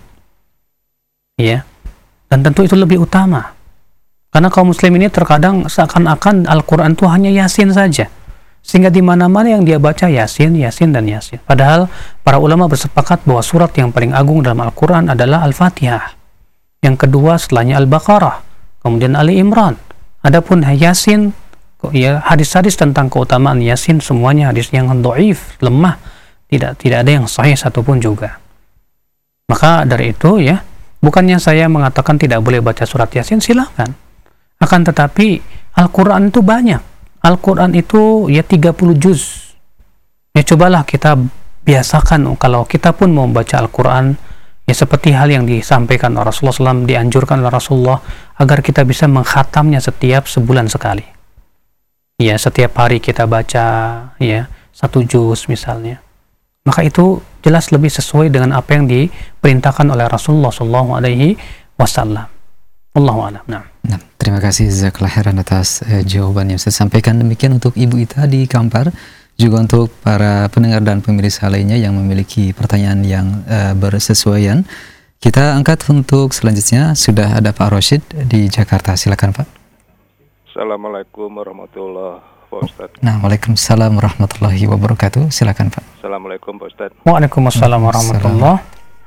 Iya, dan tentu itu lebih utama. Karena kaum muslim ini terkadang seakan-akan Al-Quran itu hanya Yasin saja, sehingga di mana-mana yang dia baca Yasin, Yasin, dan Yasin. Padahal para ulama bersepakat bahwa surat yang paling agung dalam Al-Quran adalah Al-Fatihah. Yang kedua setelahnya Al-Baqarah, kemudian Ali Imran. Adapun Yasin, ya, hadis-hadis tentang keutamaan Yasin semuanya hadis yang dhaif, lemah, tidak tidak ada yang sahih satupun juga. Maka dari itu ya, bukannya saya mengatakan tidak boleh baca surat Yasin, silakan. Akan tetapi Al-Quran itu banyak. Al-Quran itu ya tiga puluh juz. Ya cobalah kita biasakan, kalau kita pun mau baca Al-Quran, ya seperti hal yang disampaikan oleh Rasulullah shallallahu alaihi wasallam, dianjurkan oleh Rasulullah, agar kita bisa mengkhatamnya setiap sebulan sekali. Ya setiap hari kita baca ya satu juz misalnya. Maka itu jelas lebih sesuai dengan apa yang diperintahkan oleh Rasulullah shallallahu alaihi wasallam. Wallahu a'lam. Nah. Nah, terima kasih jazakallahu khairan atas eh, jawaban yang saya sampaikan. Demikian untuk Ibu Ita di Kampar. juga untuk para pendengar dan pemirsa lainnya yang memiliki pertanyaan yang uh, bersesuaian. Kita angkat untuk selanjutnya, sudah ada Pak Rosyid di Jakarta. Silakan Pak. Assalamualaikum warahmatullahi wabarakatuh, Pak Ustadz. Nah, waalaikumsalam warahmatullahi wabarakatuh. Silakan Pak. Assalamualaikum Pak Ustadz. Waalaikumsalam warahmatullahi.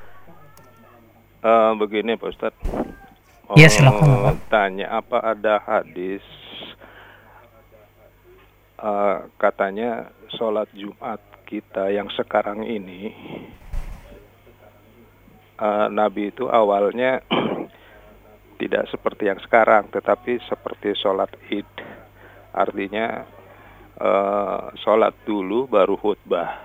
Uh, begini Pak Ustadz. Iya, silakan Pak. Tanya, apa ada hadis uh, katanya sholat Jumat kita yang sekarang ini, uh, Nabi itu awalnya tidak seperti yang sekarang, tetapi seperti sholat Id. Artinya uh, sholat dulu baru khutbah.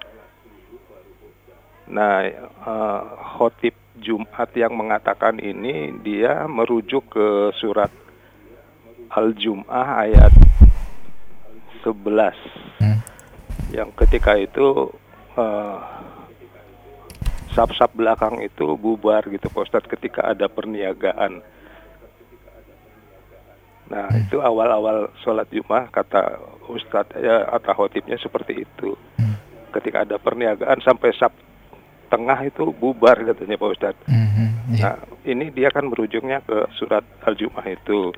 Nah, uh, khotib Jumat yang mengatakan ini, dia merujuk ke surat Al-Jum'ah ayat sebelas. Hmm. Yang ketika itu uh, saf-saf belakang itu bubar gitu Pak Ustadz ketika ada perniagaan. Nah, hmm. itu awal-awal sholat Jumat kata Ustadz ya, atau khotibnya seperti itu. Hmm. Ketika ada perniagaan sampai saf tengah itu bubar katanya Pak Ustadz. Hmm. Yeah. Nah, ini dia kan merujuknya ke surat Al-Jum'ah itu.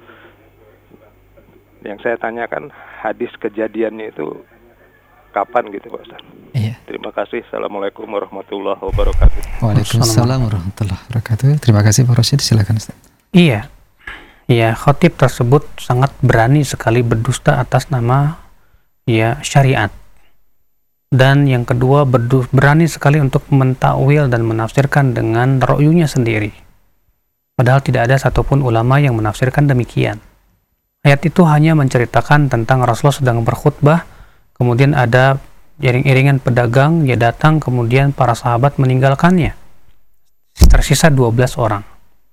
Yang saya tanyakan hadis kejadiannya itu kapan gitu Pak Ustadz. Iya. Terima kasih. Assalamualaikum warahmatullahi wabarakatuh. Waalaikumsalam warahmatullahi wabarakatuh. Terima kasih Pak Rosyid. Silakan Ustaz. Iya. Ya, khotib tersebut sangat berani sekali berdusta atas nama ya syariat. Dan yang kedua, berdu- berani sekali untuk mentakwil dan menafsirkan dengan ra'yunya sendiri. Padahal tidak ada satupun ulama yang menafsirkan demikian. Ayat itu hanya menceritakan tentang Rasulullah sedang berkhutbah, kemudian ada iring-iringan pedagang, dia datang, kemudian para sahabat meninggalkannya. Tersisa dua belas orang.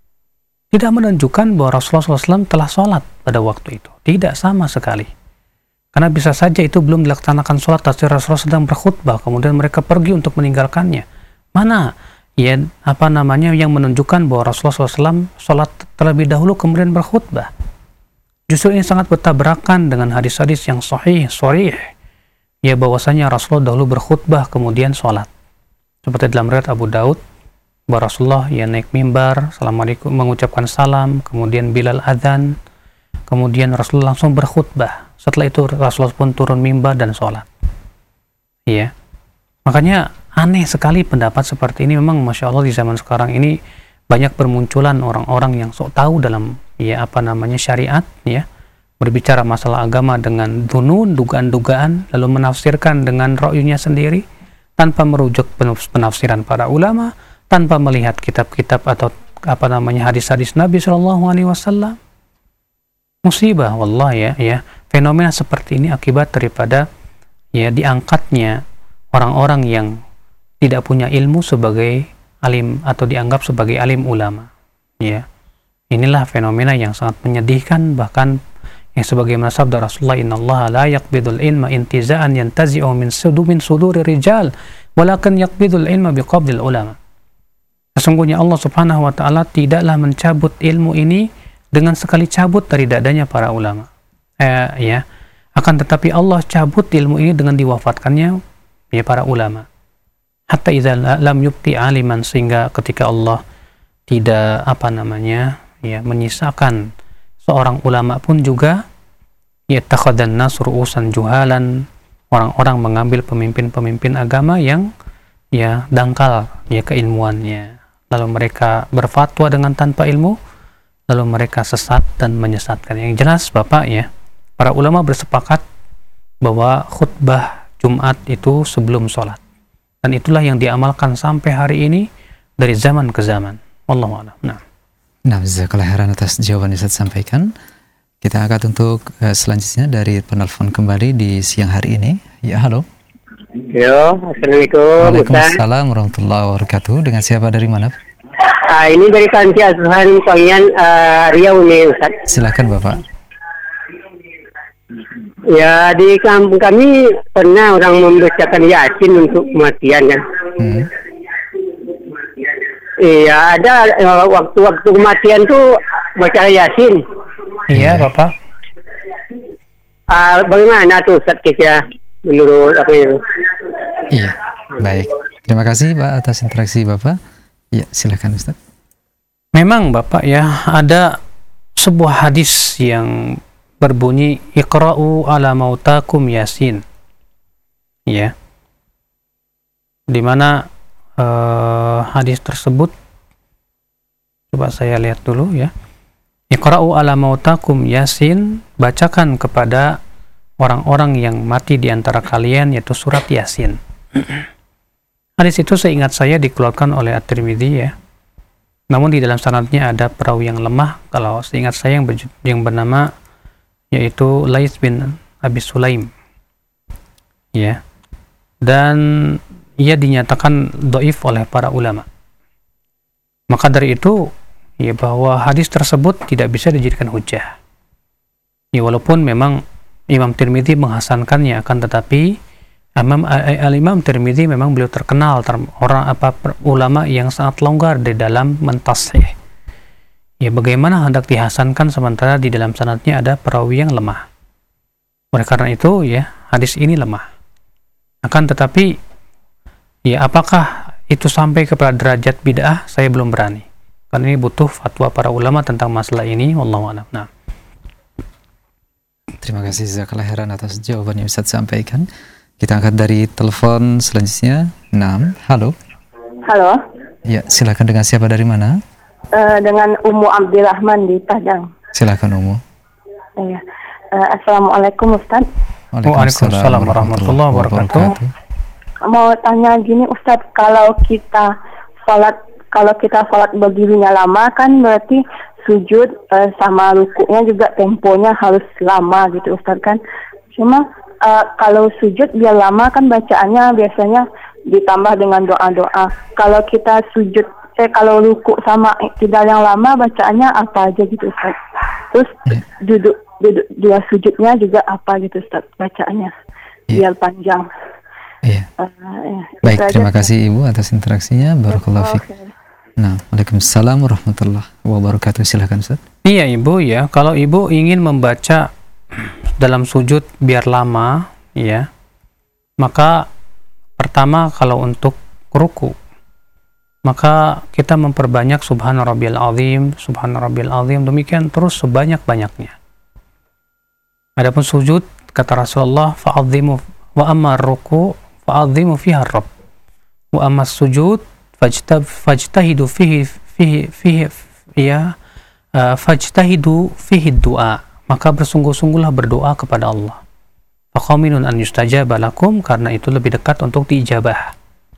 Tidak menunjukkan bahwa Rasulullah shallallahu alaihi wasallam telah sholat pada waktu itu. Tidak sama sekali. Karena bisa saja itu belum dilaksanakan sholat, tapi Rasulullah sedang berkhutbah, kemudian mereka pergi untuk meninggalkannya. Mana ya apa namanya yang menunjukkan bahwa Rasulullah shallallahu alaihi wasallam sholat terlebih dahulu kemudian berkhutbah? Justru ini sangat bertabrakan dengan hadis-hadis yang sahih, sharih. Ya bahwasanya Rasulullah dahulu berkhutbah kemudian sholat. Seperti dalam riwayat Abu Daud, bahwa Rasulullah ya naik mimbar, assalamualaikum, mengucapkan salam, kemudian Bilal adzan, kemudian Rasulullah langsung berkhutbah. Setelah itu Rasulullah pun turun mimbar dan sholat. Ya, makanya aneh sekali pendapat seperti ini. Memang masya Allah di zaman sekarang ini banyak bermunculan orang-orang yang sok tahu dalam ya apa namanya syariat, ya berbicara masalah agama dengan dunun, dugaan-dugaan, lalu menafsirkan dengan ra'yunya sendiri tanpa merujuk penafsiran para ulama, tanpa melihat kitab-kitab atau apa namanya hadis-hadis Nabi Shallallahu Alaihi Wasallam. Musibah, wallah ya, ya fenomena seperti ini akibat daripada ya diangkatnya orang-orang yang tidak punya ilmu sebagai alim atau dianggap sebagai alim ulama. Ya, inilah fenomena yang sangat menyedihkan, bahkan yang sebagaimana sabda Rasulullah, innallaha la yaqbidul ilma intiza'an yantazi'u min sudumin suduri rijal, walakin yaqbidul ilma biqabdil ulama. Sesungguhnya Allah Subhanahu wa taala tidaklah mencabut ilmu ini dengan sekali cabut dari dadanya para ulama. Eh, ya, akan tetapi Allah cabut ilmu ini dengan diwafatkannya ya para ulama. Hatta idza lam yubqi aliman, sehingga ketika Allah tidak apa namanya ya menyisakan seorang ulama pun juga ya takhadan nas ru'usan juhalan, orang-orang mengambil pemimpin-pemimpin agama yang ya dangkal ya keilmuannya. Lalu mereka berfatwa dengan tanpa ilmu, lalu mereka sesat dan menyesatkan. Yang jelas Bapak ya, para ulama bersepakat bahwa khutbah Jumat itu sebelum sholat. Dan itulah yang diamalkan sampai hari ini dari zaman ke zaman. Wallahu a'lam. Nah. Nah, jazakallahu khairan atas jawaban yang saya sampaikan. Kita angkat untuk uh, selanjutnya dari penelpon kembali di siang hari ini. Ya, halo. Yo, assalamualaikum. Waalaikumsalam warahmatullahi wabarakatuh. Dengan siapa, dari mana? Uh, ini dari Panti Asuhan Pangian uh, Riau nih, Ustaz. Silakan Bapak. Ya, di kampung kami pernah orang membacakan Yasin untuk kematian kan. Hmm. Iya, ada uh, waktu-waktu kematian tuh baca Yasin. Iya, Bapak. Uh, bagaimana tuh Ustaz kira menurut apa itu? Iya, baik. Terima kasih Pak atas interaksi Bapak. Ya, silakan Ustaz. Memang Bapak ya, ada sebuah hadis yang berbunyi Iqra'u ala mautakum Yasin. Ya. Di mana uh, hadis tersebut, coba saya lihat dulu ya. Iqra'u ala mautakum Yasin, bacakan kepada orang-orang yang mati di antara kalian, yaitu surat Yasin. Hadis itu seingat saya dikeluarkan oleh At-Tirmidzi ya. Namun di dalam sanadnya ada perawi yang lemah, kalau seingat saya yang, ber- yang bernama yaitu Laits bin Abi Sulaim. Ya. Dan ia dinyatakan dhaif oleh para ulama. Maka dari itu ya, bahwa hadis tersebut tidak bisa dijadikan hujah. Ya, walaupun memang Imam Tirmidzi menghasankannya, akan tetapi Imam Al-Imam Tirmidzi memang beliau terkenal ter, orang apa ulama yang sangat longgar di dalam mentashih. Ya, bagaimana hendak dihasankan sementara di dalam sanadnya ada perawi yang lemah. Oleh karena itu ya, hadis ini lemah. Akan tetapi ya, apakah itu sampai kepada derajat bid'ah? Saya belum berani. Karena ini butuh fatwa para ulama tentang masalah ini. Wallahu a'lam. Nah. Terima kasih jazakallahu khairan atas jawaban yang Ustaz sampaikan. Kita angkat dari telepon selanjutnya. enam. Halo. Halo. Ya, silakan, dengan siapa dari mana? Uh, dengan Ummu Abdurrahman di Padang. Silakan Ummu. Iya. Uh, Assalamualaikum Ustaz. Waalaikumsalam warahmatullahi wabarakatuh. Mau tanya gini Ustaz, kalau kita sholat kalau kita sholat berdirinya lama kan berarti sujud uh, sama rukuknya juga temponya harus lama gitu Ustaz kan. Cuma uh, kalau sujud biar lama kan bacaannya biasanya ditambah dengan doa-doa. Kalau kita sujud eh kalau rukuk sama tidak yang lama bacaannya apa aja gitu Ustaz. Terus duduk duduk dua sujudnya juga apa gitu Ustaz bacaannya biar panjang. Iya. Uh, ya, Baik, terima kasih Ibu atas interaksinya. Barakallahu fiik. Nah, Waalaikumsalam warahmatullahi wabarakatuh. Silakan Ustaz. Iya Ibu ya, kalau Ibu ingin membaca dalam sujud biar lama ya, maka pertama kalau untuk ruku, maka kita memperbanyak subhana rabbiyal azim, subhana rabbiyal azim, demikian terus sebanyak-banyaknya. Adapun sujud, kata Rasulullah, fa'azimu wa amma ruku fa'azimu fiha rabb wa amma sujud fajtab fajtahidu fihi fihi fihi ya uh, fajtahidu fihi du'a, maka bersungguh-sungguhlah berdoa kepada Allah. Faqaminun an yustajaba lakum, karena itu lebih dekat untuk diijabah.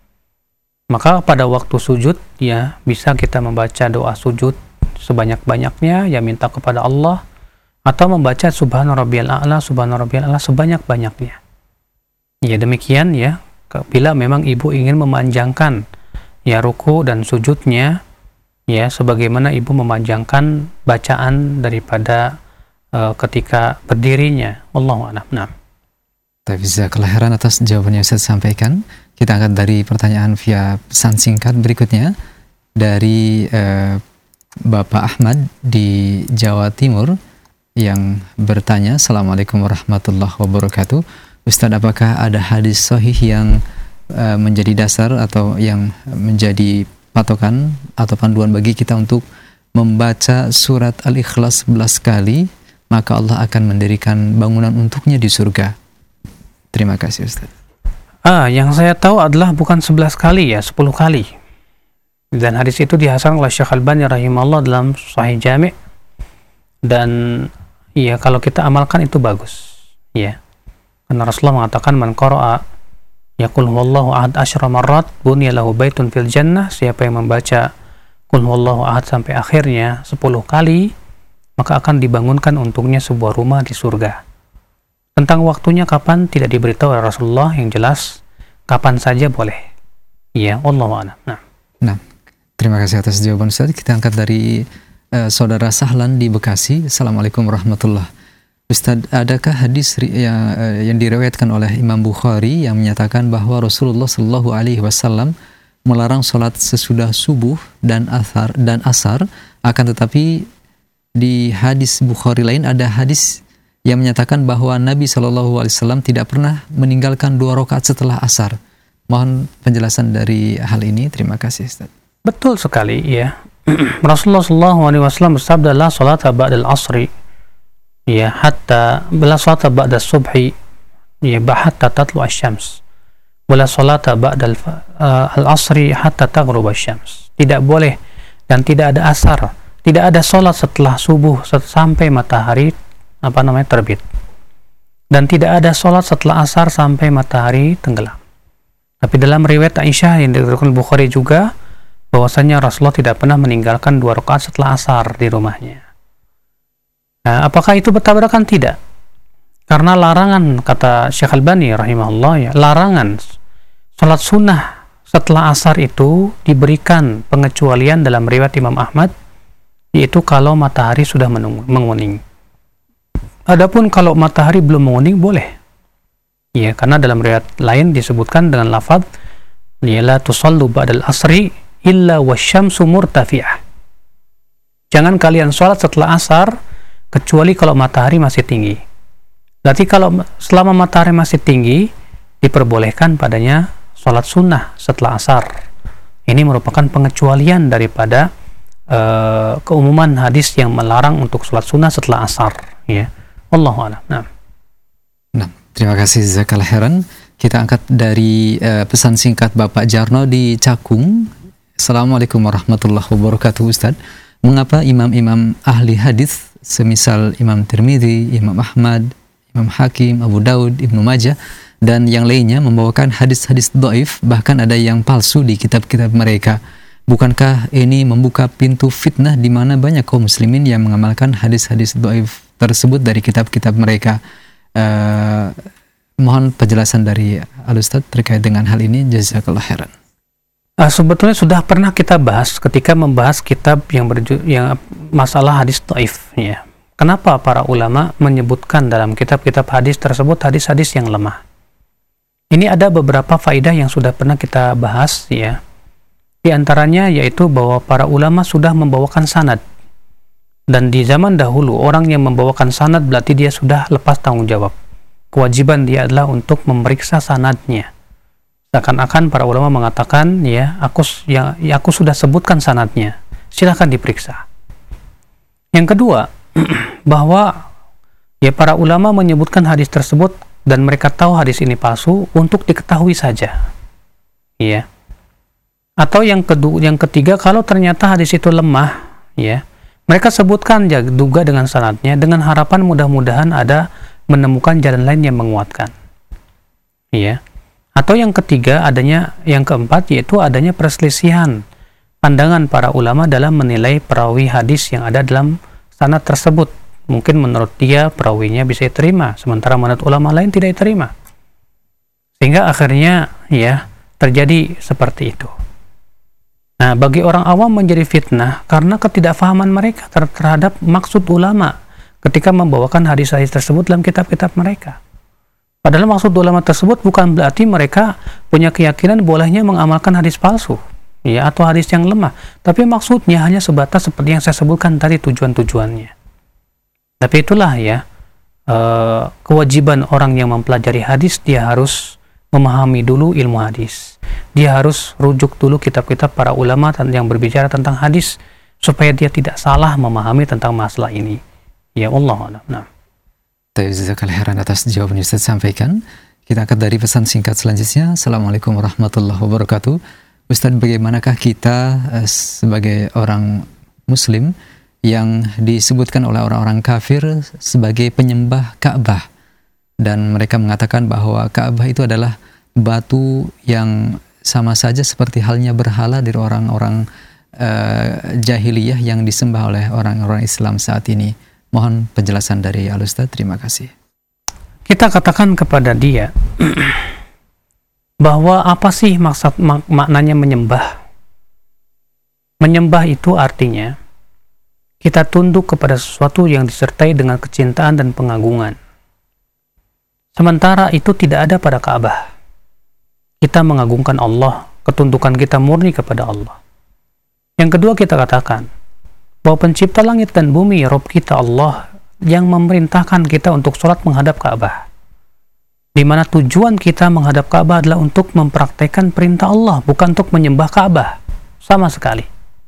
Maka pada waktu sujud ya bisa kita membaca doa sujud sebanyak-banyaknya, ya minta kepada Allah, atau membaca subhana rabbiyal a'la, subhana rabbiyal a'la sebanyak-banyaknya. Ya demikian ya, bila memang Ibu ingin memanjangkan ya ruku dan sujudnya, ya sebagaimana Ibu memanjangkan bacaan daripada uh, ketika berdirinya. Wallahu a'lam. Nah. Jazakallahu khairan atas jawaban yang saya sampaikan. Kita angkat dari pertanyaan via pesan singkat berikutnya dari uh, Bapak Ahmad di Jawa Timur yang bertanya, Assalamualaikum warahmatullahi wabarakatuh. Ustaz, apakah ada hadis sahih yang uh, menjadi dasar atau yang menjadi patokan atau panduan bagi kita untuk membaca surat Al-Ikhlas sebelas kali, maka Allah akan mendirikan bangunan untuknya di surga? Terima kasih Ustaz. Ah, yang saya tahu adalah bukan sebelas kali ya, sepuluh kali. Dan hadis itu dihasankan oleh Syekh Albani rahimahullah dalam Sahih Jami'. Dan iya, kalau kita amalkan itu bagus. Ya. Karena Rasulullah mengatakan man qara'a yaqul huwallahu ahad asyra marrat bunya lahu baitun fil jannah, siapa yang membaca qul huwallahu ahad sampai akhirnya sepuluh kali, maka akan dibangunkan untuknya sebuah rumah di surga. Tentang waktunya kapan tidak diberitahu oleh Rasulullah, yang jelas kapan saja boleh. Iya, wallahu a'lam. Nah. Nah, terima kasih atas jawaban Ustaz. Kita angkat dari uh, saudara Sahlan di Bekasi. Assalamualaikum warahmatullahi wabarakatuh. Ustaz, adakah hadis yang, uh, yang diriwayatkan oleh Imam Bukhari yang menyatakan bahwa Rasulullah Shallallahu Alaihi Wasallam melarang sholat sesudah subuh dan asar dan asar, akan tetapi di hadis Bukhari lain ada hadis yang menyatakan bahwa Nabi Shallallahu Alaihi Wasallam tidak pernah meninggalkan dua rakaat setelah asar. Mohon penjelasan dari hal ini. Terima kasih, Ustaz. Betul sekali, ya. Rasulullah Shallallahu Alaihi Wasallam bersabda, la salata ba'dal asri, ya, hatta la salata ba'da subhi, ya, hatta tatlu asy-syams, wala salata ba'dal uh, al-asri hatta taghrub asy-syams. Tidak boleh dan tidak ada asar, tidak ada salat setelah subuh sampai matahari apa namanya terbit, dan tidak ada salat setelah asar sampai matahari tenggelam. Tapi dalam riwayat Aisyah yang diriwayatkan Bukhari juga, bahwasanya Rasulullah tidak pernah meninggalkan dua rakaat setelah asar di rumahnya. Nah, apakah itu bertabrakan? Tidak. Karena larangan, kata Syekh Albani rahimahullah, ya, larangan salat sunnah setelah asar itu diberikan pengecualian dalam riwayat Imam Ahmad, yaitu kalau matahari sudah menguning. Adapun kalau matahari belum menguning boleh. Ya, karena dalam riwayat lain disebutkan dengan lafaz la tusallu ba'dal asri illa wasyamsu murtafi'ah. Jangan kalian sholat setelah asar kecuali kalau matahari masih tinggi. Berarti kalau selama matahari masih tinggi diperbolehkan padanya sholat sunnah setelah asar. Ini merupakan pengecualian daripada uh, keumuman hadis yang melarang untuk sholat sunnah setelah asar, ya. Wallahu a'lam. Nah. Nah, terima kasih jazakallahu khairan. Kita angkat dari uh, pesan singkat Bapak Jarno di Cakung. Assalamualaikum warahmatullahi wabarakatuh, Ustaz. Mengapa imam-imam ahli hadis semisal Imam Tirmidzi, Imam Ahmad, Imam Hakim, Abu Daud, Ibnu Majah dan yang lainnya membawakan hadis-hadis dhaif, bahkan ada yang palsu di kitab-kitab mereka? Bukankah ini membuka pintu fitnah di mana banyak kaum muslimin yang mengamalkan hadis-hadis dhaif tersebut dari kitab-kitab mereka? Uh, mohon penjelasan dari Al-Ustaz terkait dengan hal ini. Jazakallahu khairan. Uh, sebetulnya sudah pernah kita bahas ketika membahas kitab yang berju yang masalah hadis dhaif, ya. Kenapa para ulama menyebutkan dalam kitab-kitab hadis tersebut hadis-hadis yang lemah? Ini ada beberapa faidah yang sudah pernah kita bahas, ya. Di antaranya yaitu bahwa para ulama sudah membawakan sanad. Dan di zaman dahulu orang yang membawakan sanad berarti dia sudah lepas tanggung jawab. Kewajiban dia adalah untuk memeriksa sanadnya. Seakan-akan para ulama mengatakan, ya, aku ya, ya aku sudah sebutkan sanadnya, silakan diperiksa. Yang kedua, bahwa ya para ulama menyebutkan hadis tersebut dan mereka tahu hadis ini palsu untuk diketahui saja, ya. Atau yang kedua, yang ketiga, kalau ternyata hadis itu lemah, ya, mereka sebutkan juga dengan sanadnya dengan harapan mudah-mudahan ada menemukan jalan lain yang menguatkan, ya. Atau yang ketiga, adanya yang keempat, yaitu adanya perselisihan pandangan para ulama dalam menilai perawi hadis yang ada dalam sanad tersebut. Mungkin menurut dia perawinya bisa diterima, sementara menurut ulama lain tidak diterima. Sehingga akhirnya, ya, terjadi seperti itu. Nah, bagi orang awam menjadi fitnah karena ketidakfahaman mereka ter terhadap maksud ulama ketika membawakan hadis-hadis tersebut dalam kitab-kitab mereka. Padahal maksud ulama tersebut bukan berarti mereka punya keyakinan bolehnya mengamalkan hadis palsu, ya, atau hadis yang lemah. Tapi maksudnya hanya sebatas seperti yang saya sebutkan tadi tujuan-tujuannya. Tapi itulah, ya, uh, kewajiban orang yang mempelajari hadis, dia harus memahami dulu ilmu hadis. Dia harus rujuk dulu kitab-kitab para ulama yang berbicara tentang hadis supaya dia tidak salah memahami tentang masalah ini. Ya Allah. Nah. Jazakallahu khairan atas jawaban yang Ustaz sampaikan. Kita akan dari pesan singkat selanjutnya. Assalamualaikum warahmatullahi wabarakatuh. Ustaz, bagaimanakah kita uh, sebagai orang muslim yang disebutkan oleh orang-orang kafir sebagai penyembah Ka'bah, dan mereka mengatakan bahwa Ka'bah itu adalah batu yang sama saja seperti halnya berhala dari orang-orang uh, jahiliyah yang disembah oleh orang-orang Islam saat ini? Mohon penjelasan dari Al-Ustaz. Terima kasih. Kita katakan kepada dia bahwa apa sih maksud mak maknanya menyembah? Menyembah itu artinya kita tunduk kepada sesuatu yang disertai dengan kecintaan dan pengagungan. Sementara itu tidak ada pada Ka'bah. Kita mengagungkan Allah, ketundukan kita murni kepada Allah. Yang kedua, kita katakan bahwa pencipta langit dan bumi, Rabb kita Allah, yang memerintahkan kita untuk sholat menghadap Ka'bah, di mana tujuan kita menghadap Ka'bah adalah untuk mempraktekkan perintah Allah, bukan untuk menyembah Ka'bah sama sekali.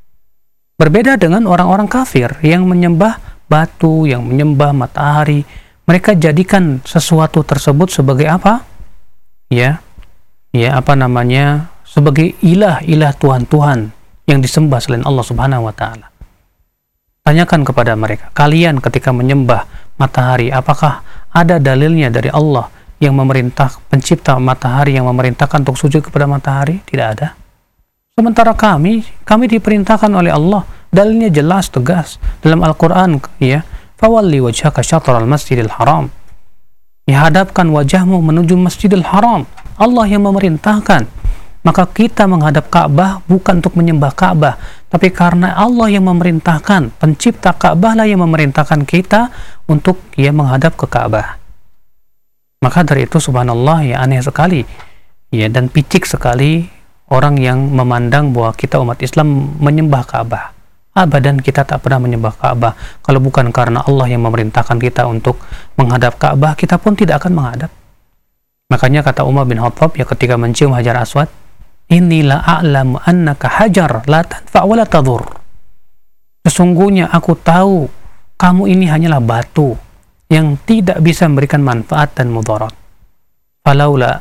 Berbeda dengan orang-orang kafir yang menyembah batu, yang menyembah matahari. Mereka jadikan sesuatu tersebut sebagai apa? Ya, ya apa namanya? Sebagai ilah-ilah Tuhan-Tuhan yang disembah selain Allah Subhanahu wa taala. Tanyakan kepada mereka, kalian ketika menyembah matahari, apakah ada dalilnya dari Allah yang memerintah, pencipta matahari yang memerintahkan untuk sujud kepada matahari? Tidak ada. Sementara kami, kami diperintahkan oleh Allah, dalilnya jelas tegas dalam Al-Qur'an, ya. Fawalli wajhaka syatral masjidil haram. Ya, hadapkan wajahmu menuju Masjidil Haram. Allah yang memerintahkan. Maka kita menghadap Ka'bah bukan untuk menyembah Ka'bah, tapi karena Allah yang memerintahkan, pencipta Ka'bah lah yang memerintahkan kita untuk ya menghadap ke Ka'bah. Maka dari itu subhanallah, ya aneh sekali ya dan picik sekali orang yang memandang bahwa kita umat Islam menyembah Ka'bah. Abadan, kita tak pernah menyembah Ka'bah. Kalau bukan karena Allah yang memerintahkan kita untuk menghadap Ka'bah, kita pun tidak akan menghadap. Makanya kata Umar bin Khattab ya ketika mencium Hajar Aswad, "Inilah a'lamu annaka hajar la tanfa' wa la tadur." Sesungguhnya aku tahu kamu ini hanyalah batu yang tidak bisa memberikan manfaat dan mudarat. Falaula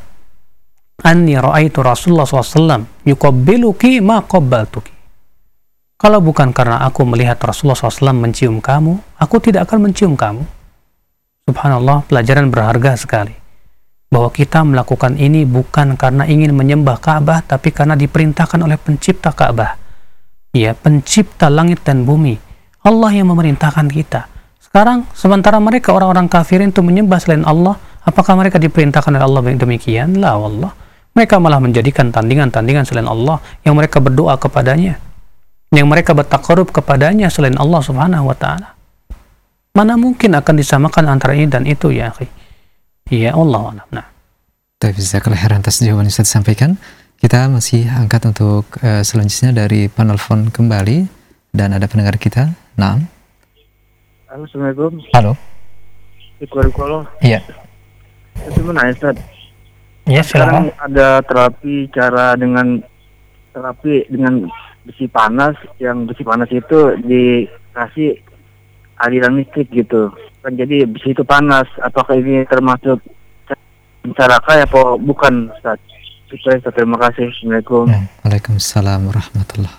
anni ra'aitu Rasulullah shallallahu alaihi wasallam yuqabbiluki ma qabbaltuki. Kalau bukan karena aku melihat Rasulullah shallallahu alaihi wasallam mencium kamu, aku tidak akan mencium kamu. Subhanallah, pelajaran berharga sekali. Bahwa kita melakukan ini bukan karena ingin menyembah Ka'bah, tapi karena diperintahkan oleh pencipta Ka'bah. Ya, pencipta langit dan bumi. Allah yang memerintahkan kita. Sekarang, sementara mereka orang-orang kafirin itu menyembah selain Allah, apakah mereka diperintahkan oleh Allah demikian? La wallah. Mereka malah menjadikan tandingan-tandingan selain Allah yang mereka berdoa kepadanya, yang mereka bertakarub kepadanya selain Allah Subhanahu wa taala. Mana mungkin akan disamakan antara ini dan itu, ya akhi. Ya Allah. Nah. Tapi jazakallahu khairan atas jawaban yang sudah disampaikan. Kita masih angkat untuk uh, selanjutnya dari penelpon kembali dan ada pendengar kita. Naam. Halo, Assalamualaikum. Halo. Assalamualaikum. Iya. Itu mana Ustaz? Ya, sekarang ada terapi cara dengan terapi dengan besi panas, yang besi panas itu dikasih aliran listrik gitu kan, jadi besi itu panas. Apakah ini termasuk mencaraka apa bukan, Ustaz? Itu Ustaz, terima kasih. Assalamualaikum. Ya, Waalaikumsalam warahmatullah.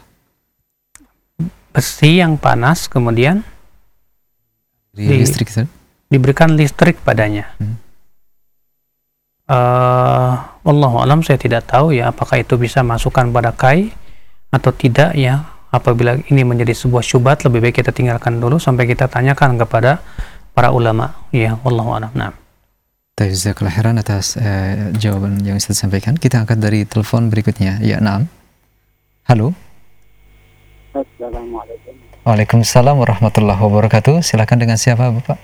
Besi yang panas kemudian di, di listrik, Ustaz? Diberikan listrik padanya. Hmm. Uh, Wallahu alam, saya tidak tahu ya apakah itu bisa masukkan pada kai atau tidak ya. Apabila ini menjadi sebuah syubhat, lebih baik kita tinggalkan dulu sampai kita tanyakan kepada para ulama. Ya, wallahu a'lam. Nah. Jazakallahu khairan atas uh, jawaban yang saya sampaikan. Kita angkat dari telepon berikutnya. Ya, naam. Halo. Assalamualaikum. Waalaikumsalam warahmatullahi wabarakatuh. Silakan, dengan siapa, Bapak?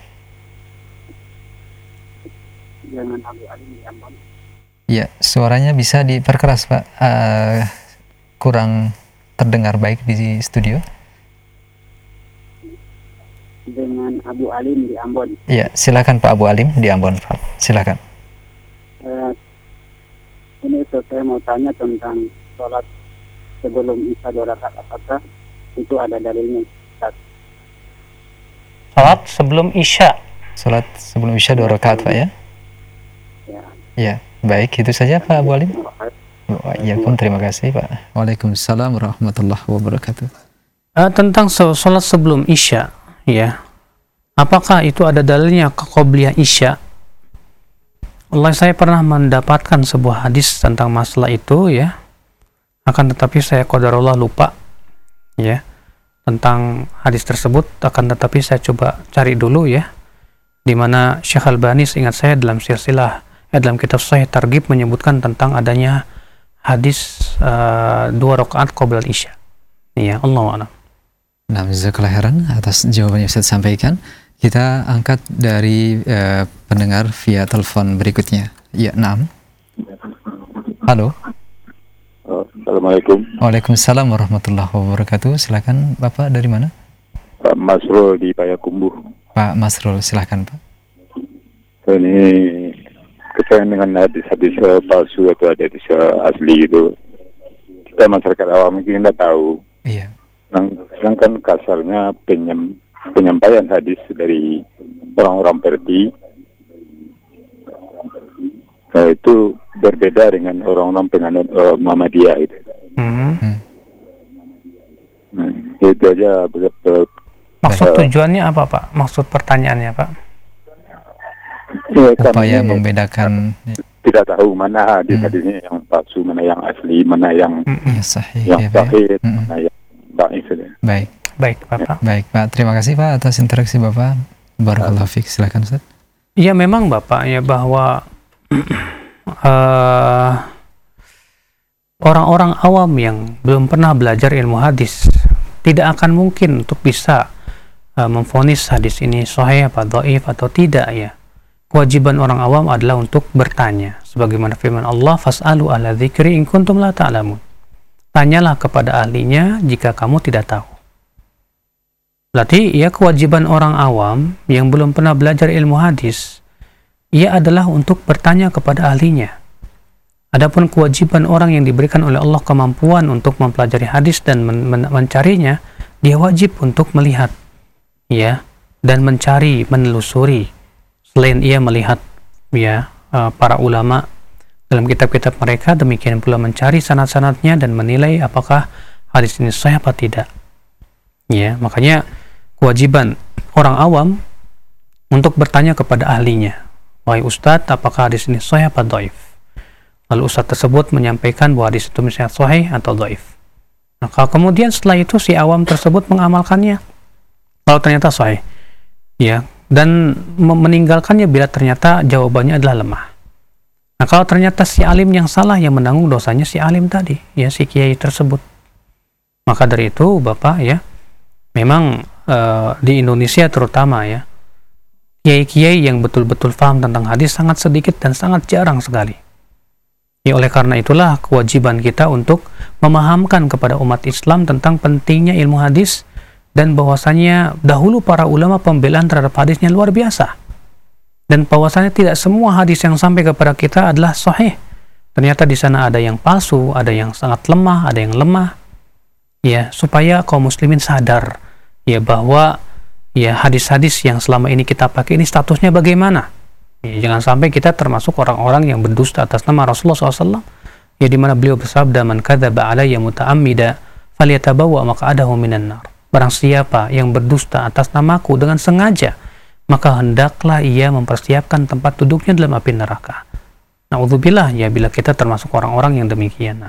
Dengan Abu Alim di Ambon. Ya, suaranya bisa diperkeras, Pak. Uh, kurang terdengar baik di studio. Dengan Abu Alim di Ambon. Iya, silakan Pak Abu Alim di Ambon, Pak. Silakan. Uh, ini saya mau tanya tentang sholat sebelum Isya dua rakaat, apakah itu ada dalilnya? Sholat sebelum Isya. Sholat sebelum Isya dua rakaat, Pak, ya? Ya. Ya, baik, itu saja Pak Abu Alim. Waalaikumsalam, terima kasih Pak. Waalaikumsalam warahmatullahi wabarakatuh. Uh, tentang sholat sebelum Isya, ya, apakah itu ada dalilnya ke qobliyah Isya? Allah, saya pernah mendapatkan sebuah hadis tentang masalah itu, ya. Akan tetapi saya qadarullah lupa, ya, tentang hadis tersebut. Akan tetapi saya coba cari dulu, ya, di mana Syekh Albani seingat saya dalam silsilah, eh, dalam kitab Sahih Targhib menyebutkan tentang adanya hadis uh, dua rakaat qoblal Isya. Ya, Allahu a'lam. Nah, jazakallahu khairan atas jawaban yang saya sampaikan. Kita angkat dari uh, pendengar via telepon berikutnya. Ya, naam. Halo. Assalamualaikum. Waalaikumsalam warahmatullahi wabarakatuh. Silakan Bapak, dari mana? Pak Masrul di Payakumbuh. Pak Masrul, silahkan Pak. Ini kesan dengan hadis-hadis palsu atau hadis asli itu, kita masyarakat awam mungkin tidak tahu. Iya. Sedangkan kasarnya penyem, penyampaian hadis dari orang-orang Perti, nah, itu berbeda dengan orang-orang penganut uh, Muhammadiyah itu. Mm-hmm. Nah, itu aja. Betul. Maksud tujuannya apa Pak? Maksud pertanyaannya Pak? Ya, upaya membedakan. Tidak tahu mana hadis-hadisnya hmm. yang palsu, mana yang asli, mana yang hmm. sahih, yang ya, sahih, hmm. mana yang baik. Baik, baik Bapak. Baik Pak, terima kasih Pak atas interaksi Bapak. Barakallahu fiik, silakan Ustaz. Iya memang Bapak ya bahwa uh, orang-orang awam yang belum pernah belajar ilmu hadis tidak akan mungkin untuk bisa uh, memvonis hadis ini sahih apa dhaif atau tidak ya. Kewajiban orang awam adalah untuk bertanya sebagaimana firman Allah, fas'alu ahla dzikri in kuntum la ta'lamun. Tanyalah kepada ahlinya jika kamu tidak tahu. Berarti ya kewajiban orang awam yang belum pernah belajar ilmu hadis, ia adalah untuk bertanya kepada ahlinya. Adapun kewajiban orang yang diberikan oleh Allah kemampuan untuk mempelajari hadis dan men men mencarinya, dia wajib untuk melihat, ya, dan mencari, menelusuri. Selain ia melihat, ya, uh, para ulama dalam kitab-kitab mereka, demikian pula mencari sanad-sanadnya dan menilai apakah hadis ini sahih apa tidak. Ya, makanya kewajiban orang awam untuk bertanya kepada ahlinya, wahai Ustadz, apakah hadis ini sahih apa dhaif? Lalu Ustadz tersebut menyampaikan bahwa hadis itu misalnya sahih atau dhaif. Maka kemudian setelah itu si awam tersebut mengamalkannya kalau ternyata sahih, ya, dan meninggalkannya bila ternyata jawabannya adalah lemah. Nah, kalau ternyata si alim yang salah yang menanggung dosanya si alim tadi, ya, si kiai tersebut. Maka dari itu Bapak ya, memang uh, di Indonesia terutama ya, kiai-kiai yang betul-betul paham tentang hadis sangat sedikit dan sangat jarang sekali. Ya, oleh karena itulah kewajiban kita untuk memahamkan kepada umat Islam tentang pentingnya ilmu hadis dan bahwasanya dahulu para ulama pembelaan terhadap hadisnya luar biasa. Dan bahwasanya tidak semua hadis yang sampai kepada kita adalah sahih. Ternyata di sana ada yang palsu, ada yang sangat lemah, ada yang lemah. Ya, supaya kaum muslimin sadar ya bahwa ya hadis-hadis yang selama ini kita pakai ini statusnya bagaimana. Ya, jangan sampai kita termasuk orang-orang yang berdusta atas nama Rasulullah shallallahu alaihi wasallam, ya, di mana beliau bersabda, man kadzaba alayya muta'ammida falyatabawwa maq'adahu minan nar. Barang siapa yang berdusta atas namaku dengan sengaja, maka hendaklah ia mempersiapkan tempat duduknya dalam api neraka. Na'udzubillah ya bila kita termasuk orang-orang yang demikian.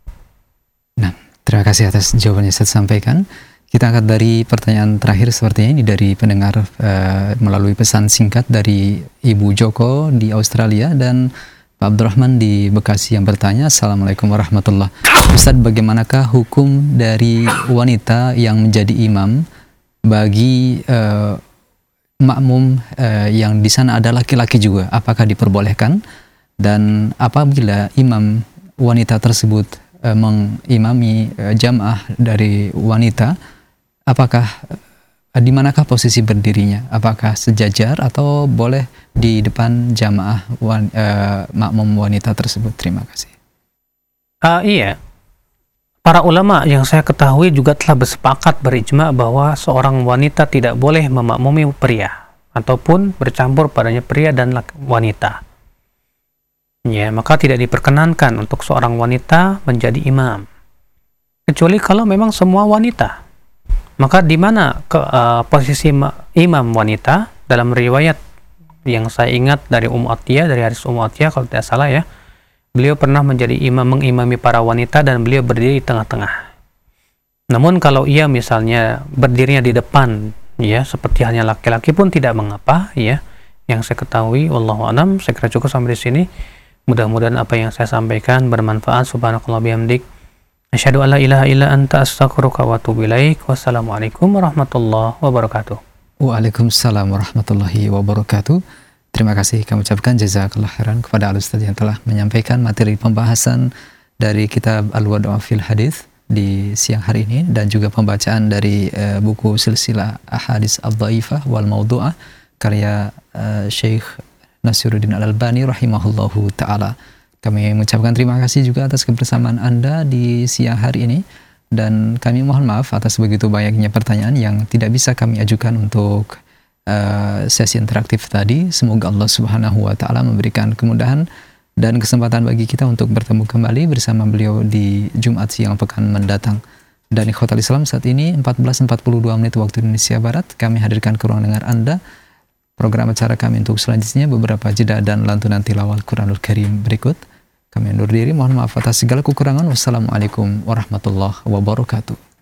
Nah, terima kasih atas jawabannya saya sampaikan. Kita angkat dari pertanyaan terakhir sepertinya ini dari pendengar uh, melalui pesan singkat dari Ibu Joko di Australia dan Pak Abdurrahman di Bekasi yang bertanya, Assalamualaikum warahmatullahi wabarakatuh. Ustaz, bagaimanakah hukum dari wanita yang menjadi imam bagi uh, makmum uh, yang di sana ada laki-laki juga? Apakah diperbolehkan? Dan apabila imam wanita tersebut uh, mengimami uh, jamaah dari wanita, apakah uh, di manakah posisi berdirinya? Apakah sejajar atau boleh di depan jamaah wan, uh, makmum wanita tersebut? Terima kasih. Uh, iya, para ulama yang saya ketahui juga telah bersepakat berijma bahwa seorang wanita tidak boleh memakmumi pria ataupun bercampur padanya pria dan wanita. Ya, maka tidak diperkenankan untuk seorang wanita menjadi imam, kecuali kalau memang semua wanita. Maka di mana ke, uh, posisi imam wanita dalam riwayat yang saya ingat dari Ummu Atiyah, dari hadis Ummu Atiyah kalau tidak salah ya, beliau pernah menjadi imam mengimami para wanita dan beliau berdiri di tengah-tengah. Namun kalau ia misalnya berdirinya di depan, ya, seperti halnya laki-laki pun tidak mengapa, ya. Yang saya ketahui, wallahu a'lam, saya kira cukup sampai di sini. Mudah-mudahan apa yang saya sampaikan bermanfaat. Subhanakallah bihamdik. Asyhadu an la ilaha illa anta astaghfiruka wa atubu ilaik. Wassalamualaikum warahmatullahi wabarakatuh. Waalaikumsalam warahmatullahi wabarakatuh. Terima kasih kami ucapkan jazakallah khairan kepada Al Ustaz yang telah menyampaikan materi pembahasan dari kitab Al-Wad'u fil Hadits. di siang hari ini, dan juga pembacaan dari uh, buku Silsilah Ahadits Ad-Dhaifah wal Mawdu'ah karya uh, Syekh Nasiruddin Al-Albani rahimahullahu taala. Kami mengucapkan terima kasih juga atas kebersamaan Anda di siang hari ini, dan kami mohon maaf atas begitu banyaknya pertanyaan yang tidak bisa kami ajukan untuk uh, sesi interaktif tadi. Semoga Allah Subhanahu wa taala memberikan kemudahan dan kesempatan bagi kita untuk bertemu kembali bersama beliau di Jumat siang pekan mendatang. Dan ikhwatal Islam, saat ini empat belas empat puluh dua menit waktu Indonesia Barat, kami hadirkan ke ruang dengar Anda program acara kami untuk selanjutnya, beberapa jeda dan lantunan tilawah Al-Quranul Karim berikut. Kami undur diri, mohon maaf atas segala kekurangan. Wassalamualaikum warahmatullahi wabarakatuh.